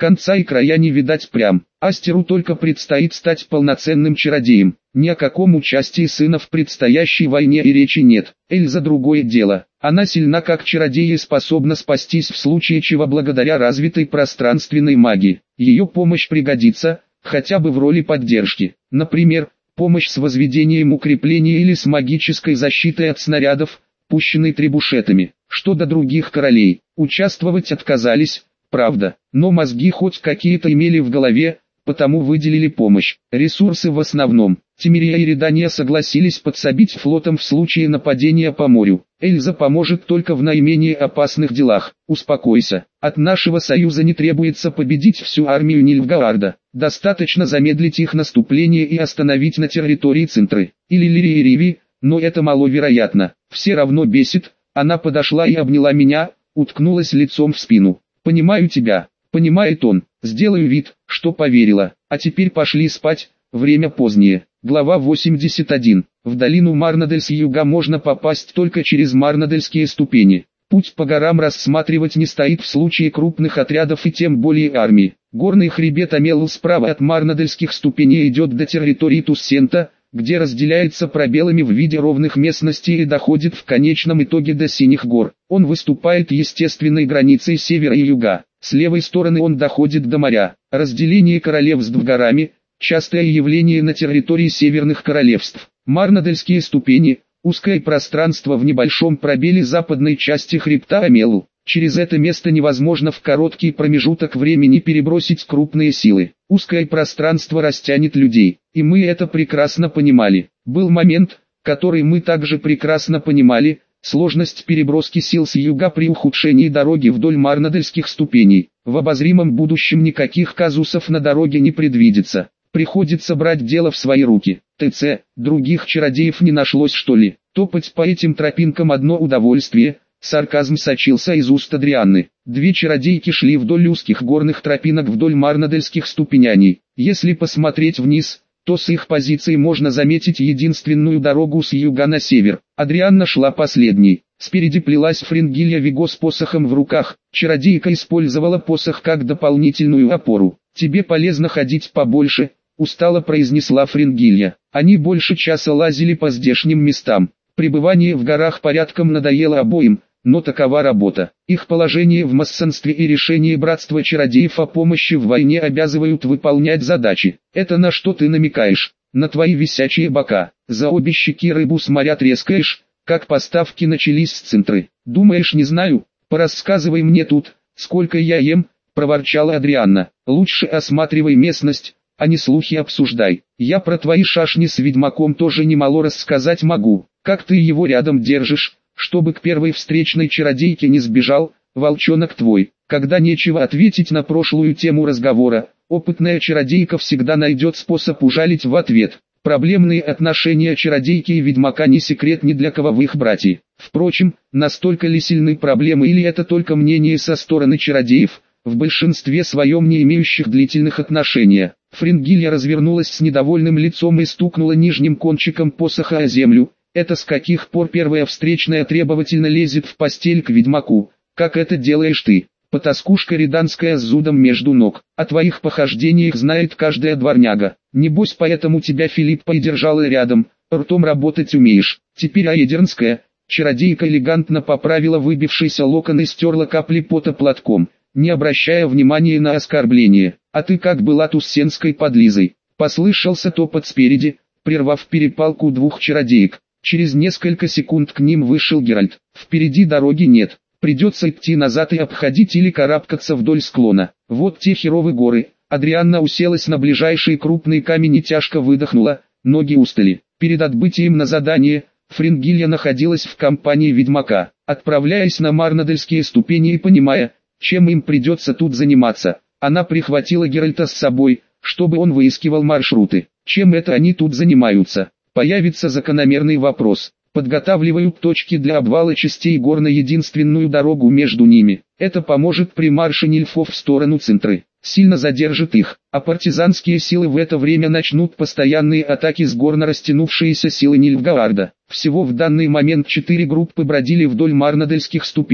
Конца и края не видать прям. Астеру только предстоит стать полноценным чародеем. Ни о каком участии сына в предстоящей войне и речи нет. Эльза другое дело. Она сильна как чародей и способна спастись в случае чего благодаря развитой пространственной магии. Ее помощь пригодится, хотя бы в роли поддержки. Например, помощь с возведением укрепления или с магической защитой от снарядов, пущенной требушетами. Что до других королей, участвовать отказались, правда, но мозги хоть какие-то имели в голове, потому выделили помощь. Ресурсы в основном. Тимирия и Редания согласились подсобить флотом в случае нападения по морю. Эльза поможет только в наименее опасных делах. Успокойся. От нашего союза не требуется победить всю армию Нильфгаарда. Достаточно замедлить их наступление и остановить на территории Цинтры. Или Лирии и Риви, но это маловероятно. Все равно бесит. Она подошла и обняла меня, уткнулась лицом в спину. «Понимаю тебя», — понимает он. «Сделаю вид, что поверила. А теперь пошли спать, время позднее». Глава восемьдесят один. В долину Марнадель с юга можно попасть только через Марнадельские ступени. Путь по горам рассматривать не стоит в случае крупных отрядов и тем более армии. Горный хребет Амелу справа от Марнадельских ступеней идет до территории Туссента, где разделяется пробелами в виде ровных местностей и доходит в конечном итоге до Синих гор. Он выступает естественной границей севера и юга. С левой стороны он доходит до моря. Разделение королевств горами – частое явление на территории северных королевств. Марнадельские ступени – узкое пространство в небольшом пробеле западной части хребта Амелу. Через это место невозможно в короткий промежуток времени перебросить крупные силы. Узкое пространство растянет людей, и мы это прекрасно понимали. Был момент, который мы также прекрасно понимали, сложность переброски сил с юга при ухудшении дороги вдоль Марнадельских ступеней. В обозримом будущем никаких казусов на дороге не предвидится. Приходится брать дело в свои руки. ТЦ, других чародеев не нашлось что ли? Топать по этим тропинкам одно удовольствие. Сарказм сочился из уст Адрианны. Две чародейки шли вдоль узких горных тропинок вдоль Марнадельских ступеняний. Если посмотреть вниз, то с их позиции можно заметить единственную дорогу с юга на север. Адрианна шла последней. Спереди плелась Фрингилья Виго с посохом в руках. Чародейка использовала посох как дополнительную опору. «Тебе полезно ходить побольше», — устало произнесла Фрингилья. Они больше часа лазили по здешним местам. Пребывание в горах порядком надоело обоим, но такова работа. Их положение в массонстве и решение братства чародеев о помощи в войне обязывают выполнять задачи. Это на что ты намекаешь? На твои висячие бока. За обе щеки рыбу с моря трескаешь, как поставки начались с Цинтры. Думаешь, не знаю? Порассказывай мне тут, сколько я ем, проворчала Адрианна. Лучше осматривай местность, а не слухи обсуждай. Я про твои шашни с ведьмаком тоже немало рассказать могу. Как ты его рядом держишь, чтобы к первой встречной чародейке не сбежал, волчонок твой. Когда нечего ответить на прошлую тему разговора, опытная чародейка всегда найдет способ ужалить в ответ. Проблемные отношения чародейки и ведьмака не секрет ни для кого в их братья. Впрочем, настолько ли сильны проблемы или это только мнение со стороны чародеев, в большинстве своем не имеющих длительных отношений. Фрингилья развернулась с недовольным лицом и стукнула нижним кончиком посоха о землю. Это с каких пор первая встречная требовательно лезет в постель к ведьмаку, как это делаешь ты, потаскушка риданская с зудом между ног. О твоих похождениях знает каждая дворняга. Небось поэтому тебя Филиппа и держала рядом, ртом работать умеешь. Теперь Аэдернская, чародейка элегантно поправила выбившийся локон и стерла капли пота платком, не обращая внимания на оскорбление. А ты как была туссенской подлизой? Послышался топот спереди, прервав перепалку двух чародеек. Через несколько секунд к ним вышел Геральт. Впереди дороги нет, придется идти назад и обходить или карабкаться вдоль склона. Вот те херовы горы. Адрианна уселась на ближайший крупный камень и тяжко выдохнула, ноги устали. Перед отбытием на задание, Фрингилья находилась в компании ведьмака. Отправляясь на Марнадельские ступени и понимая, чем им придется тут заниматься, она прихватила Геральта с собой, чтобы он выискивал маршруты. Чем это они тут занимаются? Появится закономерный вопрос. Подготавливают точки для обвала частей гор на единственную дорогу между ними. Это поможет при марше нильфов в сторону Цинтры. Сильно задержит их, а партизанские силы в это время начнут постоянные атаки с гор на растянувшиеся силы Нильфгаарда. Всего в данный момент четыре группы бродили вдоль Марнадельских ступеней.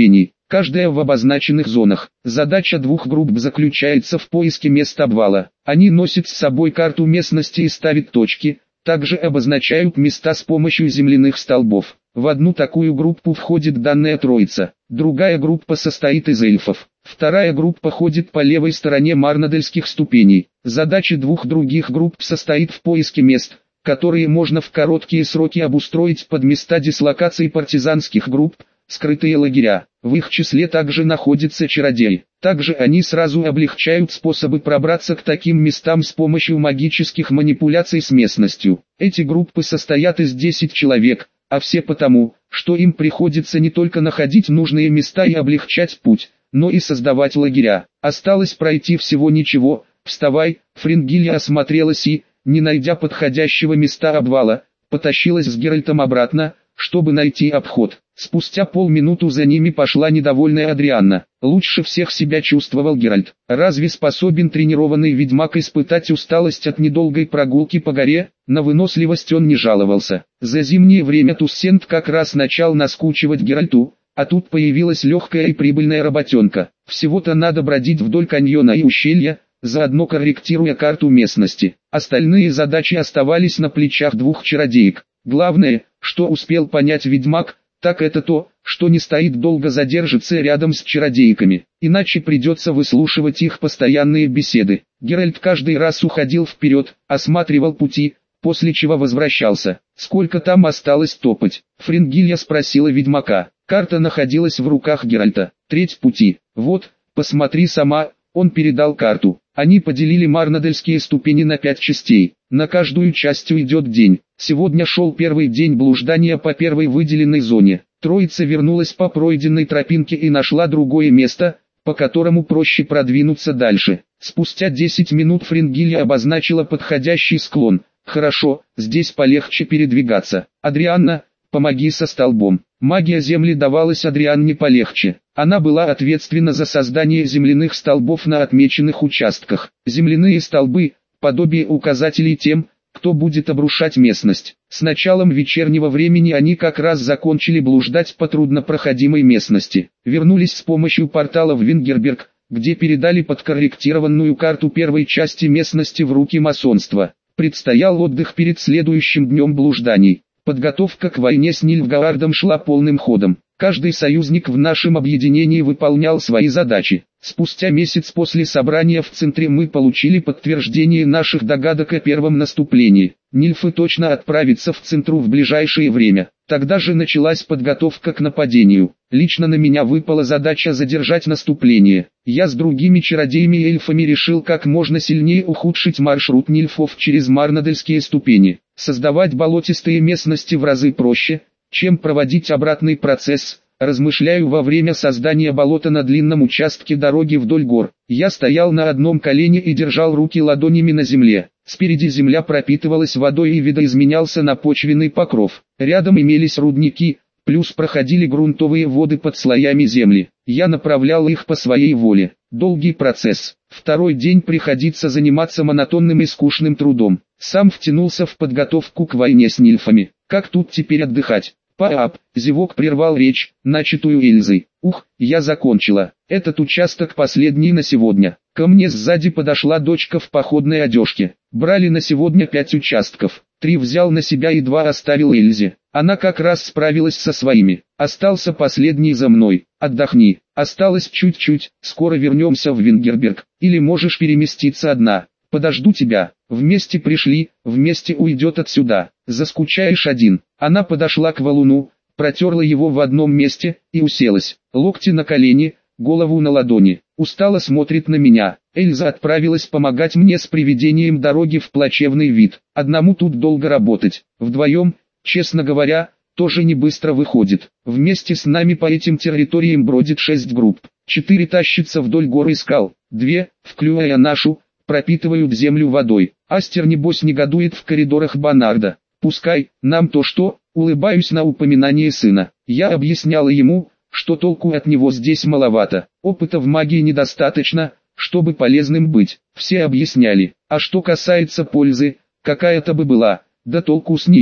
каждая в обозначенных зонах. Задача двух групп заключается в поиске места обвала. Они носят с собой карту местности и ставят точки, также обозначают места с помощью земляных столбов. В одну такую группу входит данная троица. Другая группа состоит из эльфов. Вторая группа ходит по левой стороне марнадельских ступеней. Задача двух других групп состоит в поиске мест, которые можно в короткие сроки обустроить под места дислокации партизанских групп, скрытые лагеря. В их числе также находятся чародеи. Также они сразу облегчают способы пробраться к таким местам с помощью магических манипуляций с местностью. Эти группы состоят из десяти человек, а все потому, что им приходится не только находить нужные места и облегчать путь, но и создавать лагеря. Осталось пройти всего ничего. Вставай, Фрингилья осмотрелась и, не найдя подходящего места обвала, потащилась с Геральтом обратно, чтобы найти обход. Спустя полминуты за ними пошла недовольная Адрианна. Лучше всех себя чувствовал Геральт. Разве способен тренированный ведьмак испытать усталость от недолгой прогулки по горе? На выносливость он не жаловался. За зимнее время Туссент как раз начал наскучивать Геральту, а тут появилась легкая и прибыльная работенка. Всего-то надо бродить вдоль каньона и ущелья, заодно корректируя карту местности. Остальные задачи оставались на плечах двух чародеек. Главное, что успел понять ведьмак, так это то, что не стоит долго задержаться рядом с чародейками, иначе придется выслушивать их постоянные беседы. Геральт каждый раз уходил вперед, осматривал пути, после чего возвращался. «Сколько там осталось топать?» Фрингилья спросила ведьмака. Карта находилась в руках Геральта. «Треть пути. Вот, посмотри сама». Он передал карту. Они поделили марнадельские ступени на пять частей. На каждую часть уйдет день. Сегодня шел первый день блуждания по первой выделенной зоне. Троица вернулась по пройденной тропинке и нашла другое место, по которому проще продвинуться дальше. Спустя десять минут Фрингилья обозначила подходящий склон. «Хорошо, здесь полегче передвигаться. Адрианна, помоги со столбом». Магия земли давалась Адрианне полегче. Она была ответственна за создание земляных столбов на отмеченных участках. Земляные столбы – подобие указателей тем, кто будет обрушать местность. С началом вечернего времени они как раз закончили блуждать по труднопроходимой местности. Вернулись с помощью портала в Вингерберг, где передали подкорректированную карту первой части местности в руки масонства. Предстоял отдых перед следующим днем блужданий. Подготовка к войне с Нильфгаардом шла полным ходом. Каждый союзник в нашем объединении выполнял свои задачи. Спустя месяц после собрания в центре мы получили подтверждение наших догадок о первом наступлении. Нильфы точно отправятся в центру в ближайшее время. Тогда же началась подготовка к нападению. Лично на меня выпала задача задержать наступление. Я с другими чародеями и эльфами решил как можно сильнее ухудшить маршрут нильфов через марнадельские ступени. Создавать болотистые местности в разы проще, чем проводить обратный процесс. Размышляю во время создания болота на длинном участке дороги вдоль гор. Я стоял на одном колене и держал руки ладонями на земле. Спереди земля пропитывалась водой и видоизменялся напочвенный покров. Рядом имелись рудники, плюс проходили грунтовые воды под слоями земли. Я направлял их по своей воле. Долгий процесс. Второй день приходится заниматься монотонным и скучным трудом. Сам втянулся в подготовку к войне с нильфами. Как тут теперь отдыхать? Пап, зевок прервал речь, начатую Эльзой. Ух, я закончила. Этот участок последний на сегодня. Ко мне сзади подошла дочка в походной одежке. Брали на сегодня пять участков. Три взял на себя и два оставил Эльзе. Она как раз справилась со своими. Остался последний за мной. Отдохни. Осталось чуть-чуть. Скоро вернемся в Вингерберг. Или можешь переместиться одна. Подожду тебя. Вместе пришли, вместе уйдет отсюда. Заскучаешь один. Она подошла к валуну, протерла его в одном месте и уселась. Локти на колени, голову на ладони. Устало смотрит на меня. Эльза отправилась помогать мне с приведением дороги в плачевный вид. Одному тут долго работать. Вдвоем, честно говоря, тоже не быстро выходит. Вместе с нами по этим территориям бродит шесть групп. Четыре тащатся вдоль гор и скал. Две, вклюя нашу, пропитывают землю водой. Астер небось негодует в коридорах Бонарда. Пускай, нам-то что, улыбаюсь на упоминание сына. Я объясняла ему, что толку от него здесь маловато. Опыта в магии недостаточно, чтобы полезным быть. Все объясняли. А что касается пользы, какая-то бы была, да толку с нее.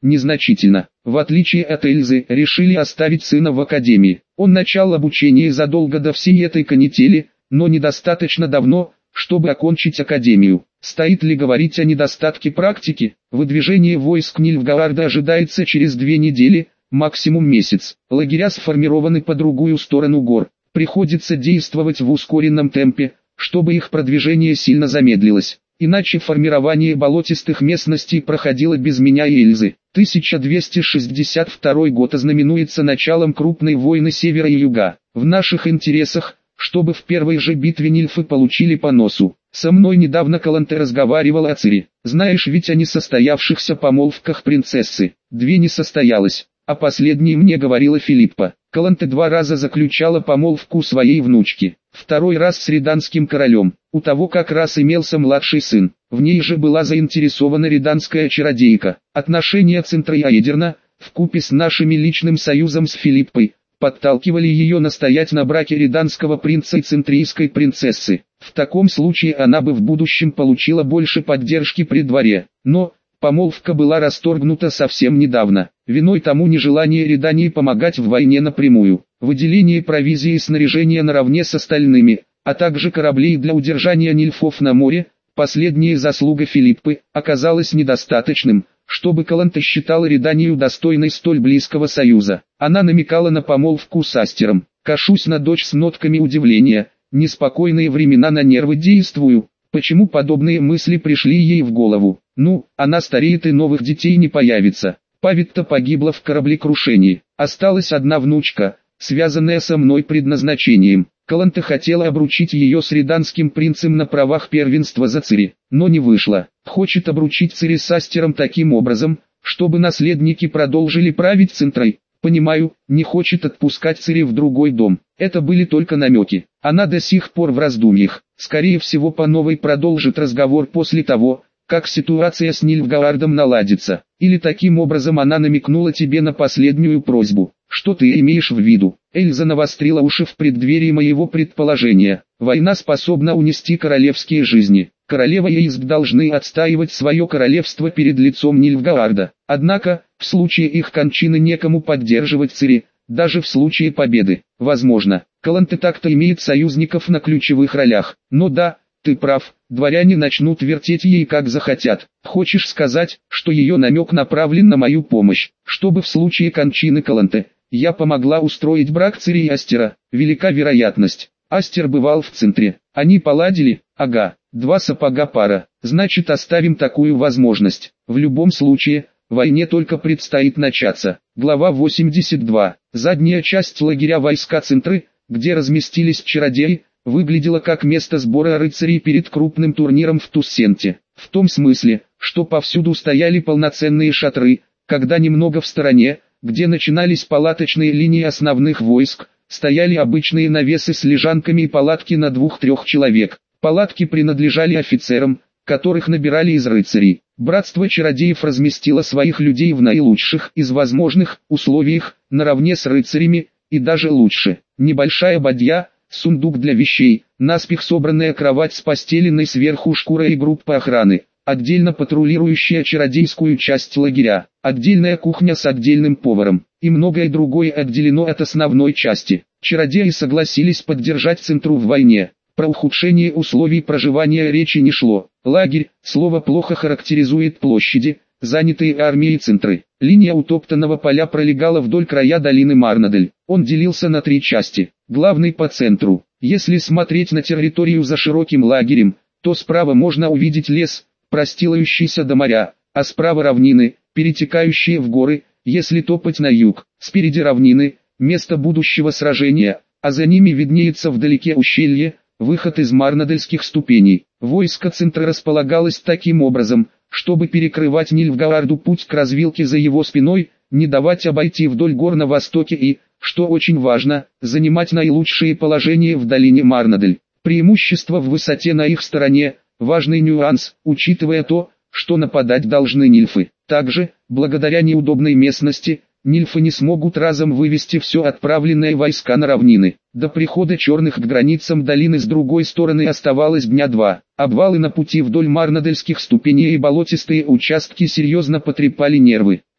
незначительно. В отличие от Эльзы, решили оставить сына в академии. Он начал обучение задолго до всей этой канители, но недостаточно давно, чтобы окончить академию. Стоит ли говорить о недостатке практики? Выдвижение войск Нильфгаарда ожидается через две недели, максимум месяц. Лагеря сформированы по другую сторону гор. Приходится действовать в ускоренном темпе, чтобы их продвижение сильно замедлилось. Иначе формирование болотистых местностей проходило без меня и Эльзы. тысяча двести шестьдесят второй год ознаменуется началом крупной войны севера и юга. В наших интересах, чтобы в первой же битве нильфы получили по носу. Со мной недавно Каланте разговаривал о Цири. Знаешь ведь о несостоявшихся помолвках принцессы. Две не состоялось, а последней мне говорила Филиппа. Каланте два раза заключала помолвку своей внучки. Второй раз с риданским королем. У того как раз имелся младший сын. В ней же была заинтересована риданская чародейка. Отношения Цинтра и Аэдерна, вкупе с нашим личным союзом с Филиппой, подталкивали ее настоять на браке риданского принца и центрийской принцессы. В таком случае она бы в будущем получила больше поддержки при дворе. Но помолвка была расторгнута совсем недавно. Виной тому нежелание Ридании помогать в войне напрямую. Выделение провизии и снаряжения наравне с остальными, а также кораблей для удержания нильфов на море, последняя заслуга Филиппы, оказалась недостаточным, чтобы Каланте считала Риданию достойной столь близкого союза. Она намекала на помолвку с Астером. Кашусь на дочь с нотками удивления. Неспокойные времена на нервы действую. Почему подобные мысли пришли ей в голову? Ну, она стареет и новых детей не появится. Павитта погибла в кораблекрушении. Осталась одна внучка, связанная со мной предназначением. Каланте хотела обручить ее с риданским принцем на правах первенства за Цири, но не вышло. Хочет обручить Цири с Астером таким образом, чтобы наследники продолжили править Цинтрой. Понимаю, не хочет отпускать Цири в другой дом. Это были только намеки. Она до сих пор в раздумьях. Скорее всего по новой продолжит разговор после того, как ситуация с Нильфгаардом наладится. Или таким образом она намекнула тебе на последнюю просьбу. Что ты имеешь в виду? Эльза навострила уши в преддверии моего предположения. Война способна унести королевские жизни. Королева и Изг должны отстаивать свое королевство перед лицом Нильфгаарда. Однако, в случае их кончины некому поддерживать Цири, даже в случае победы. Возможно, Каланте так-то имеет союзников на ключевых ролях. Но да, ты прав, дворяне начнут вертеть ей как захотят. Хочешь сказать, что ее намек направлен на мою помощь, чтобы в случае кончины Каланте я помогла устроить брак Цири и Astera? Велика вероятность. Астер бывал в Центре. Они поладили? Ага, два сапога пара. Значит, оставим такую возможность. В любом случае, войне только предстоит начаться. Глава восемьдесят два. Задняя часть лагеря войска Центры, где разместились чародеи, выглядела как место сбора рыцарей перед крупным турниром в Туссенте. В том смысле, что повсюду стояли полноценные шатры, когда немного в стороне, где начинались палаточные линии основных войск, стояли обычные навесы с лежанками и палатки на двух-трех человек. Палатки принадлежали офицерам, которых набирали из рыцарей. Братство чародеев разместило своих людей в наилучших из возможных условиях, наравне с рыцарями, и даже лучше. Небольшая бадья, сундук для вещей, наспех собранная кровать с постеленной сверху шкурой и группа охраны, отдельно патрулирующая чародейскую часть лагеря, отдельная кухня с отдельным поваром, и многое другое отделено от основной части. Чародеи согласились поддержать Центру в войне. Про ухудшение условий проживания речи не шло. Лагерь, слово плохо характеризует площади, занятые армией Центры. Линия утоптанного поля пролегала вдоль края долины Марнадель. Он делился на три части. Главный по центру. Если смотреть на территорию за широким лагерем, то справа можно увидеть лес, простилающийся до моря, а справа равнины, перетекающие в горы. Если топать на юг, спереди равнины, место будущего сражения, а за ними виднеется вдалеке ущелье, выход из марнадельских ступеней. Войско Центра располагалось таким образом, чтобы перекрывать Нильфгаарду путь к развилке за его спиной, не давать обойти вдоль гор на востоке и, что очень важно, занимать наилучшие положения в долине Марнадель. Преимущество в высоте на их стороне, важный нюанс, учитывая то, что нападать должны нильфы. Также, благодаря неудобной местности, нильфы не смогут разом вывести все отправленное войска на равнины. До прихода черных к границам долины с другой стороны оставалось дня два. Обвалы на пути вдоль марнадельских ступеней и болотистые участки серьезно потрепали нервы.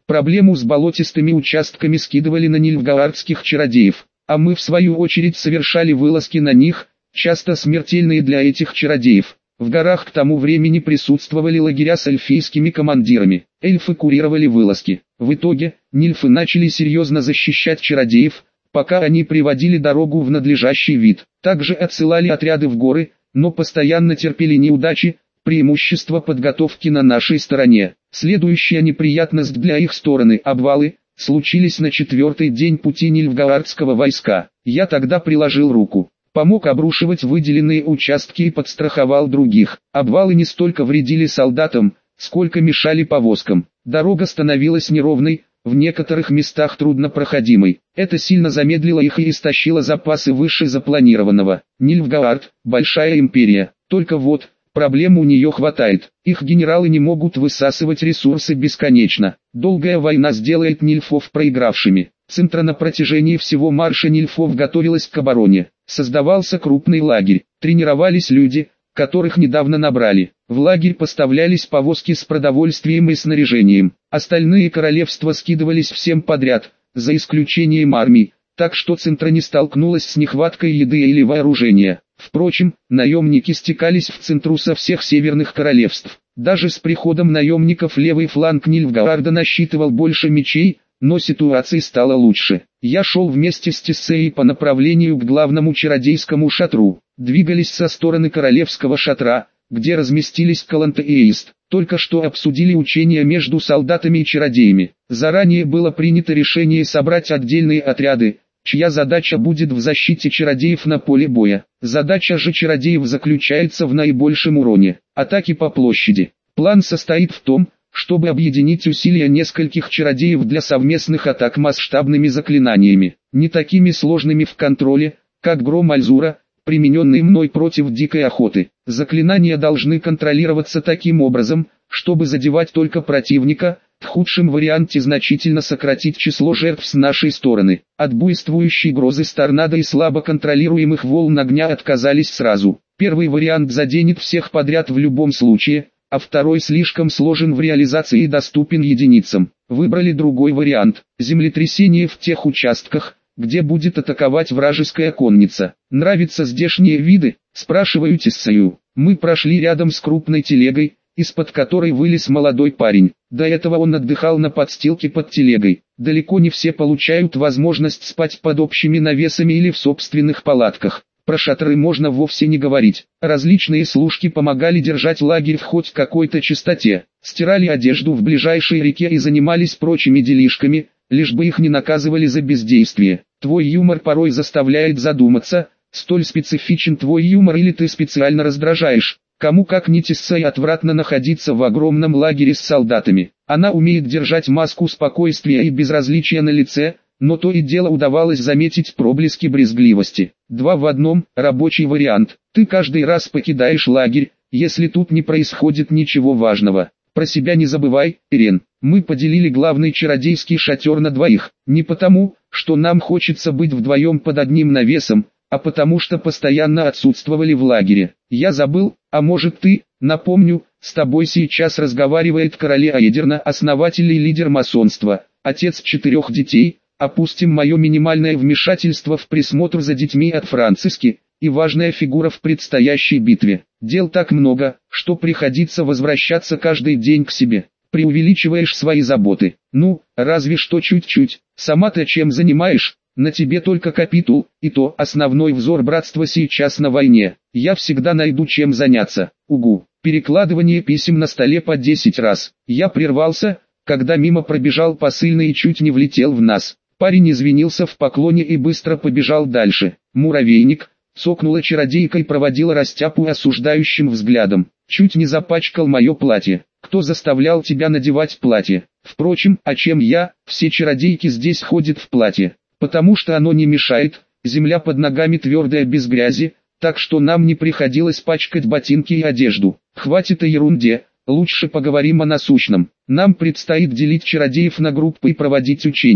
Проблему с болотистыми участками скидывали на нильфгаардских чародеев, а мы в свою очередь совершали вылазки на них, часто смертельные для этих чародеев. В горах к тому времени присутствовали лагеря с эльфийскими командирами, эльфы курировали вылазки. В итоге, нильфы начали серьезно защищать чародеев, пока они приводили дорогу в надлежащий вид. Также отсылали отряды в горы, но постоянно терпели неудачи, преимущество подготовки на нашей стороне. Следующая неприятность для их стороны – обвалы, случились на четвертый день пути нильфгаардского войска. Я тогда приложил руку, помог обрушивать выделенные участки и подстраховал других. Обвалы не столько вредили солдатам, сколько мешали повозкам. Дорога становилась неровной, в некоторых местах труднопроходимой. Это сильно замедлило их и истощило запасы выше запланированного. Нильфгаард – большая империя, только вот, проблем у нее хватает. Их генералы не могут высасывать ресурсы бесконечно. Долгая война сделает нильфов проигравшими. Центра на протяжении всего марша нильфов готовилась к обороне. Создавался крупный лагерь. Тренировались люди, которых недавно набрали. В лагерь поставлялись повозки с продовольствием и снаряжением. Остальные королевства скидывались всем подряд, за исключением армий, так что Центра не столкнулась с нехваткой еды или вооружения. Впрочем, наемники стекались в Центру со всех северных королевств. Даже с приходом наемников левый фланг Нильфгаарда насчитывал больше мечей, но ситуация стала лучше. Я шел вместе с Тессеей по направлению к главному чародейскому шатру. Двигались со стороны королевского шатра, где разместились Каланта и Эйст. Только что обсудили учения между солдатами и чародеями. Заранее было принято решение собрать отдельные отряды, чья задача будет в защите чародеев на поле боя. Задача же чародеев заключается в наибольшем уроне – атаки по площади. План состоит в том, чтобы объединить усилия нескольких чародеев для совместных атак масштабными заклинаниями, не такими сложными в контроле, как Гром Альзура, примененный мной против дикой охоты. Заклинания должны контролироваться таким образом, чтобы задевать только противника, в худшем варианте значительно сократить число жертв с нашей стороны. От буйствующей грозы с торнадо и слабо контролируемых волн огня отказались сразу. Первый вариант заденет всех подряд в любом случае, а второй слишком сложен в реализации и доступен единицам. Выбрали другой вариант – землетрясение в тех участках, где будет атаковать вражеская конница. Нравятся здешние виды? Спрашиваю Тессею. Мы прошли рядом с крупной телегой, из-под которой вылез молодой парень. До этого он отдыхал на подстилке под телегой. Далеко не все получают возможность спать под общими навесами или в собственных палатках. Про шатры можно вовсе не говорить. Различные служки помогали держать лагерь в хоть какой-то чистоте. Стирали одежду в ближайшей реке и занимались прочими делишками, лишь бы их не наказывали за бездействие. Твой юмор порой заставляет задуматься, столь специфичен твой юмор или ты специально раздражаешь. Кому как не Тессея отвратно находиться в огромном лагере с солдатами. Она умеет держать маску спокойствия и безразличия на лице, но то и дело удавалось заметить проблески брезгливости. Два в одном, рабочий вариант. Ты каждый раз покидаешь лагерь, если тут не происходит ничего важного. Про себя не забывай, Ирен. Мы поделили главный чародейский шатер на двоих. Не потому, что нам хочется быть вдвоем под одним навесом, а потому что постоянно отсутствовали в лагере. Я забыл, а может ты, напомню, с тобой сейчас разговаривает Короле Аедерна, основатель и лидер масонства, отец четырех детей. Опустим мое минимальное вмешательство в присмотр за детьми от Франциски, и важная фигура в предстоящей битве. Дел так много, что приходится возвращаться каждый день к себе. Преувеличиваешь свои заботы. Ну, разве что чуть-чуть. Сама-то чем занимаешь? На тебе только капитул, и то основной взор братства сейчас на войне. Я всегда найду чем заняться. Угу. Перекладывание писем на столе по десять раз. Я прервался, когда мимо пробежал посыльный и чуть не влетел в нас. Парень извинился в поклоне и быстро побежал дальше. Муравейник, цокнула чародейка и проводила растяпу осуждающим взглядом. Чуть не запачкал мое платье. Кто заставлял тебя надевать платье? Впрочем, а чем я? Все чародейки здесь ходят в платье. Потому что оно не мешает, земля под ногами твердая без грязи, так что нам не приходилось пачкать ботинки и одежду. Хватит о ерунде, лучше поговорим о насущном. Нам предстоит делить чародеев на группы и проводить учения.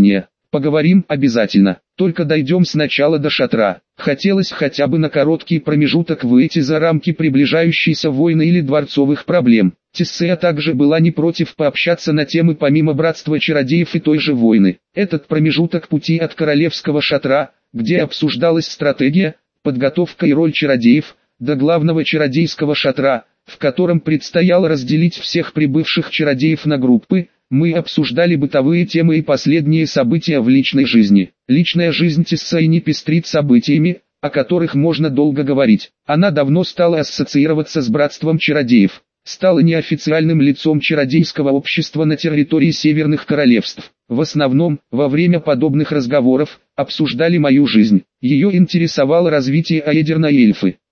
Поговорим обязательно, только дойдем сначала до шатра. Хотелось хотя бы на короткий промежуток выйти за рамки приближающейся войны или дворцовых проблем. Тессея также была не против пообщаться на темы помимо братства чародеев и той же войны. Этот промежуток пути от королевского шатра, где обсуждалась стратегия, подготовка и роль чародеев, до главного чародейского шатра, в котором предстояло разделить всех прибывших чародеев на группы. Мы обсуждали бытовые темы и последние события в личной жизни. Личная жизнь Тессеи не пестрит событиями, о которых можно долго говорить. Она давно стала ассоциироваться с братством чародеев, стала неофициальным лицом чародейского общества на территории Северных Королевств. В основном, во время подобных разговоров, обсуждали мою жизнь. Ее интересовало развитие Аэдерна и эльфы.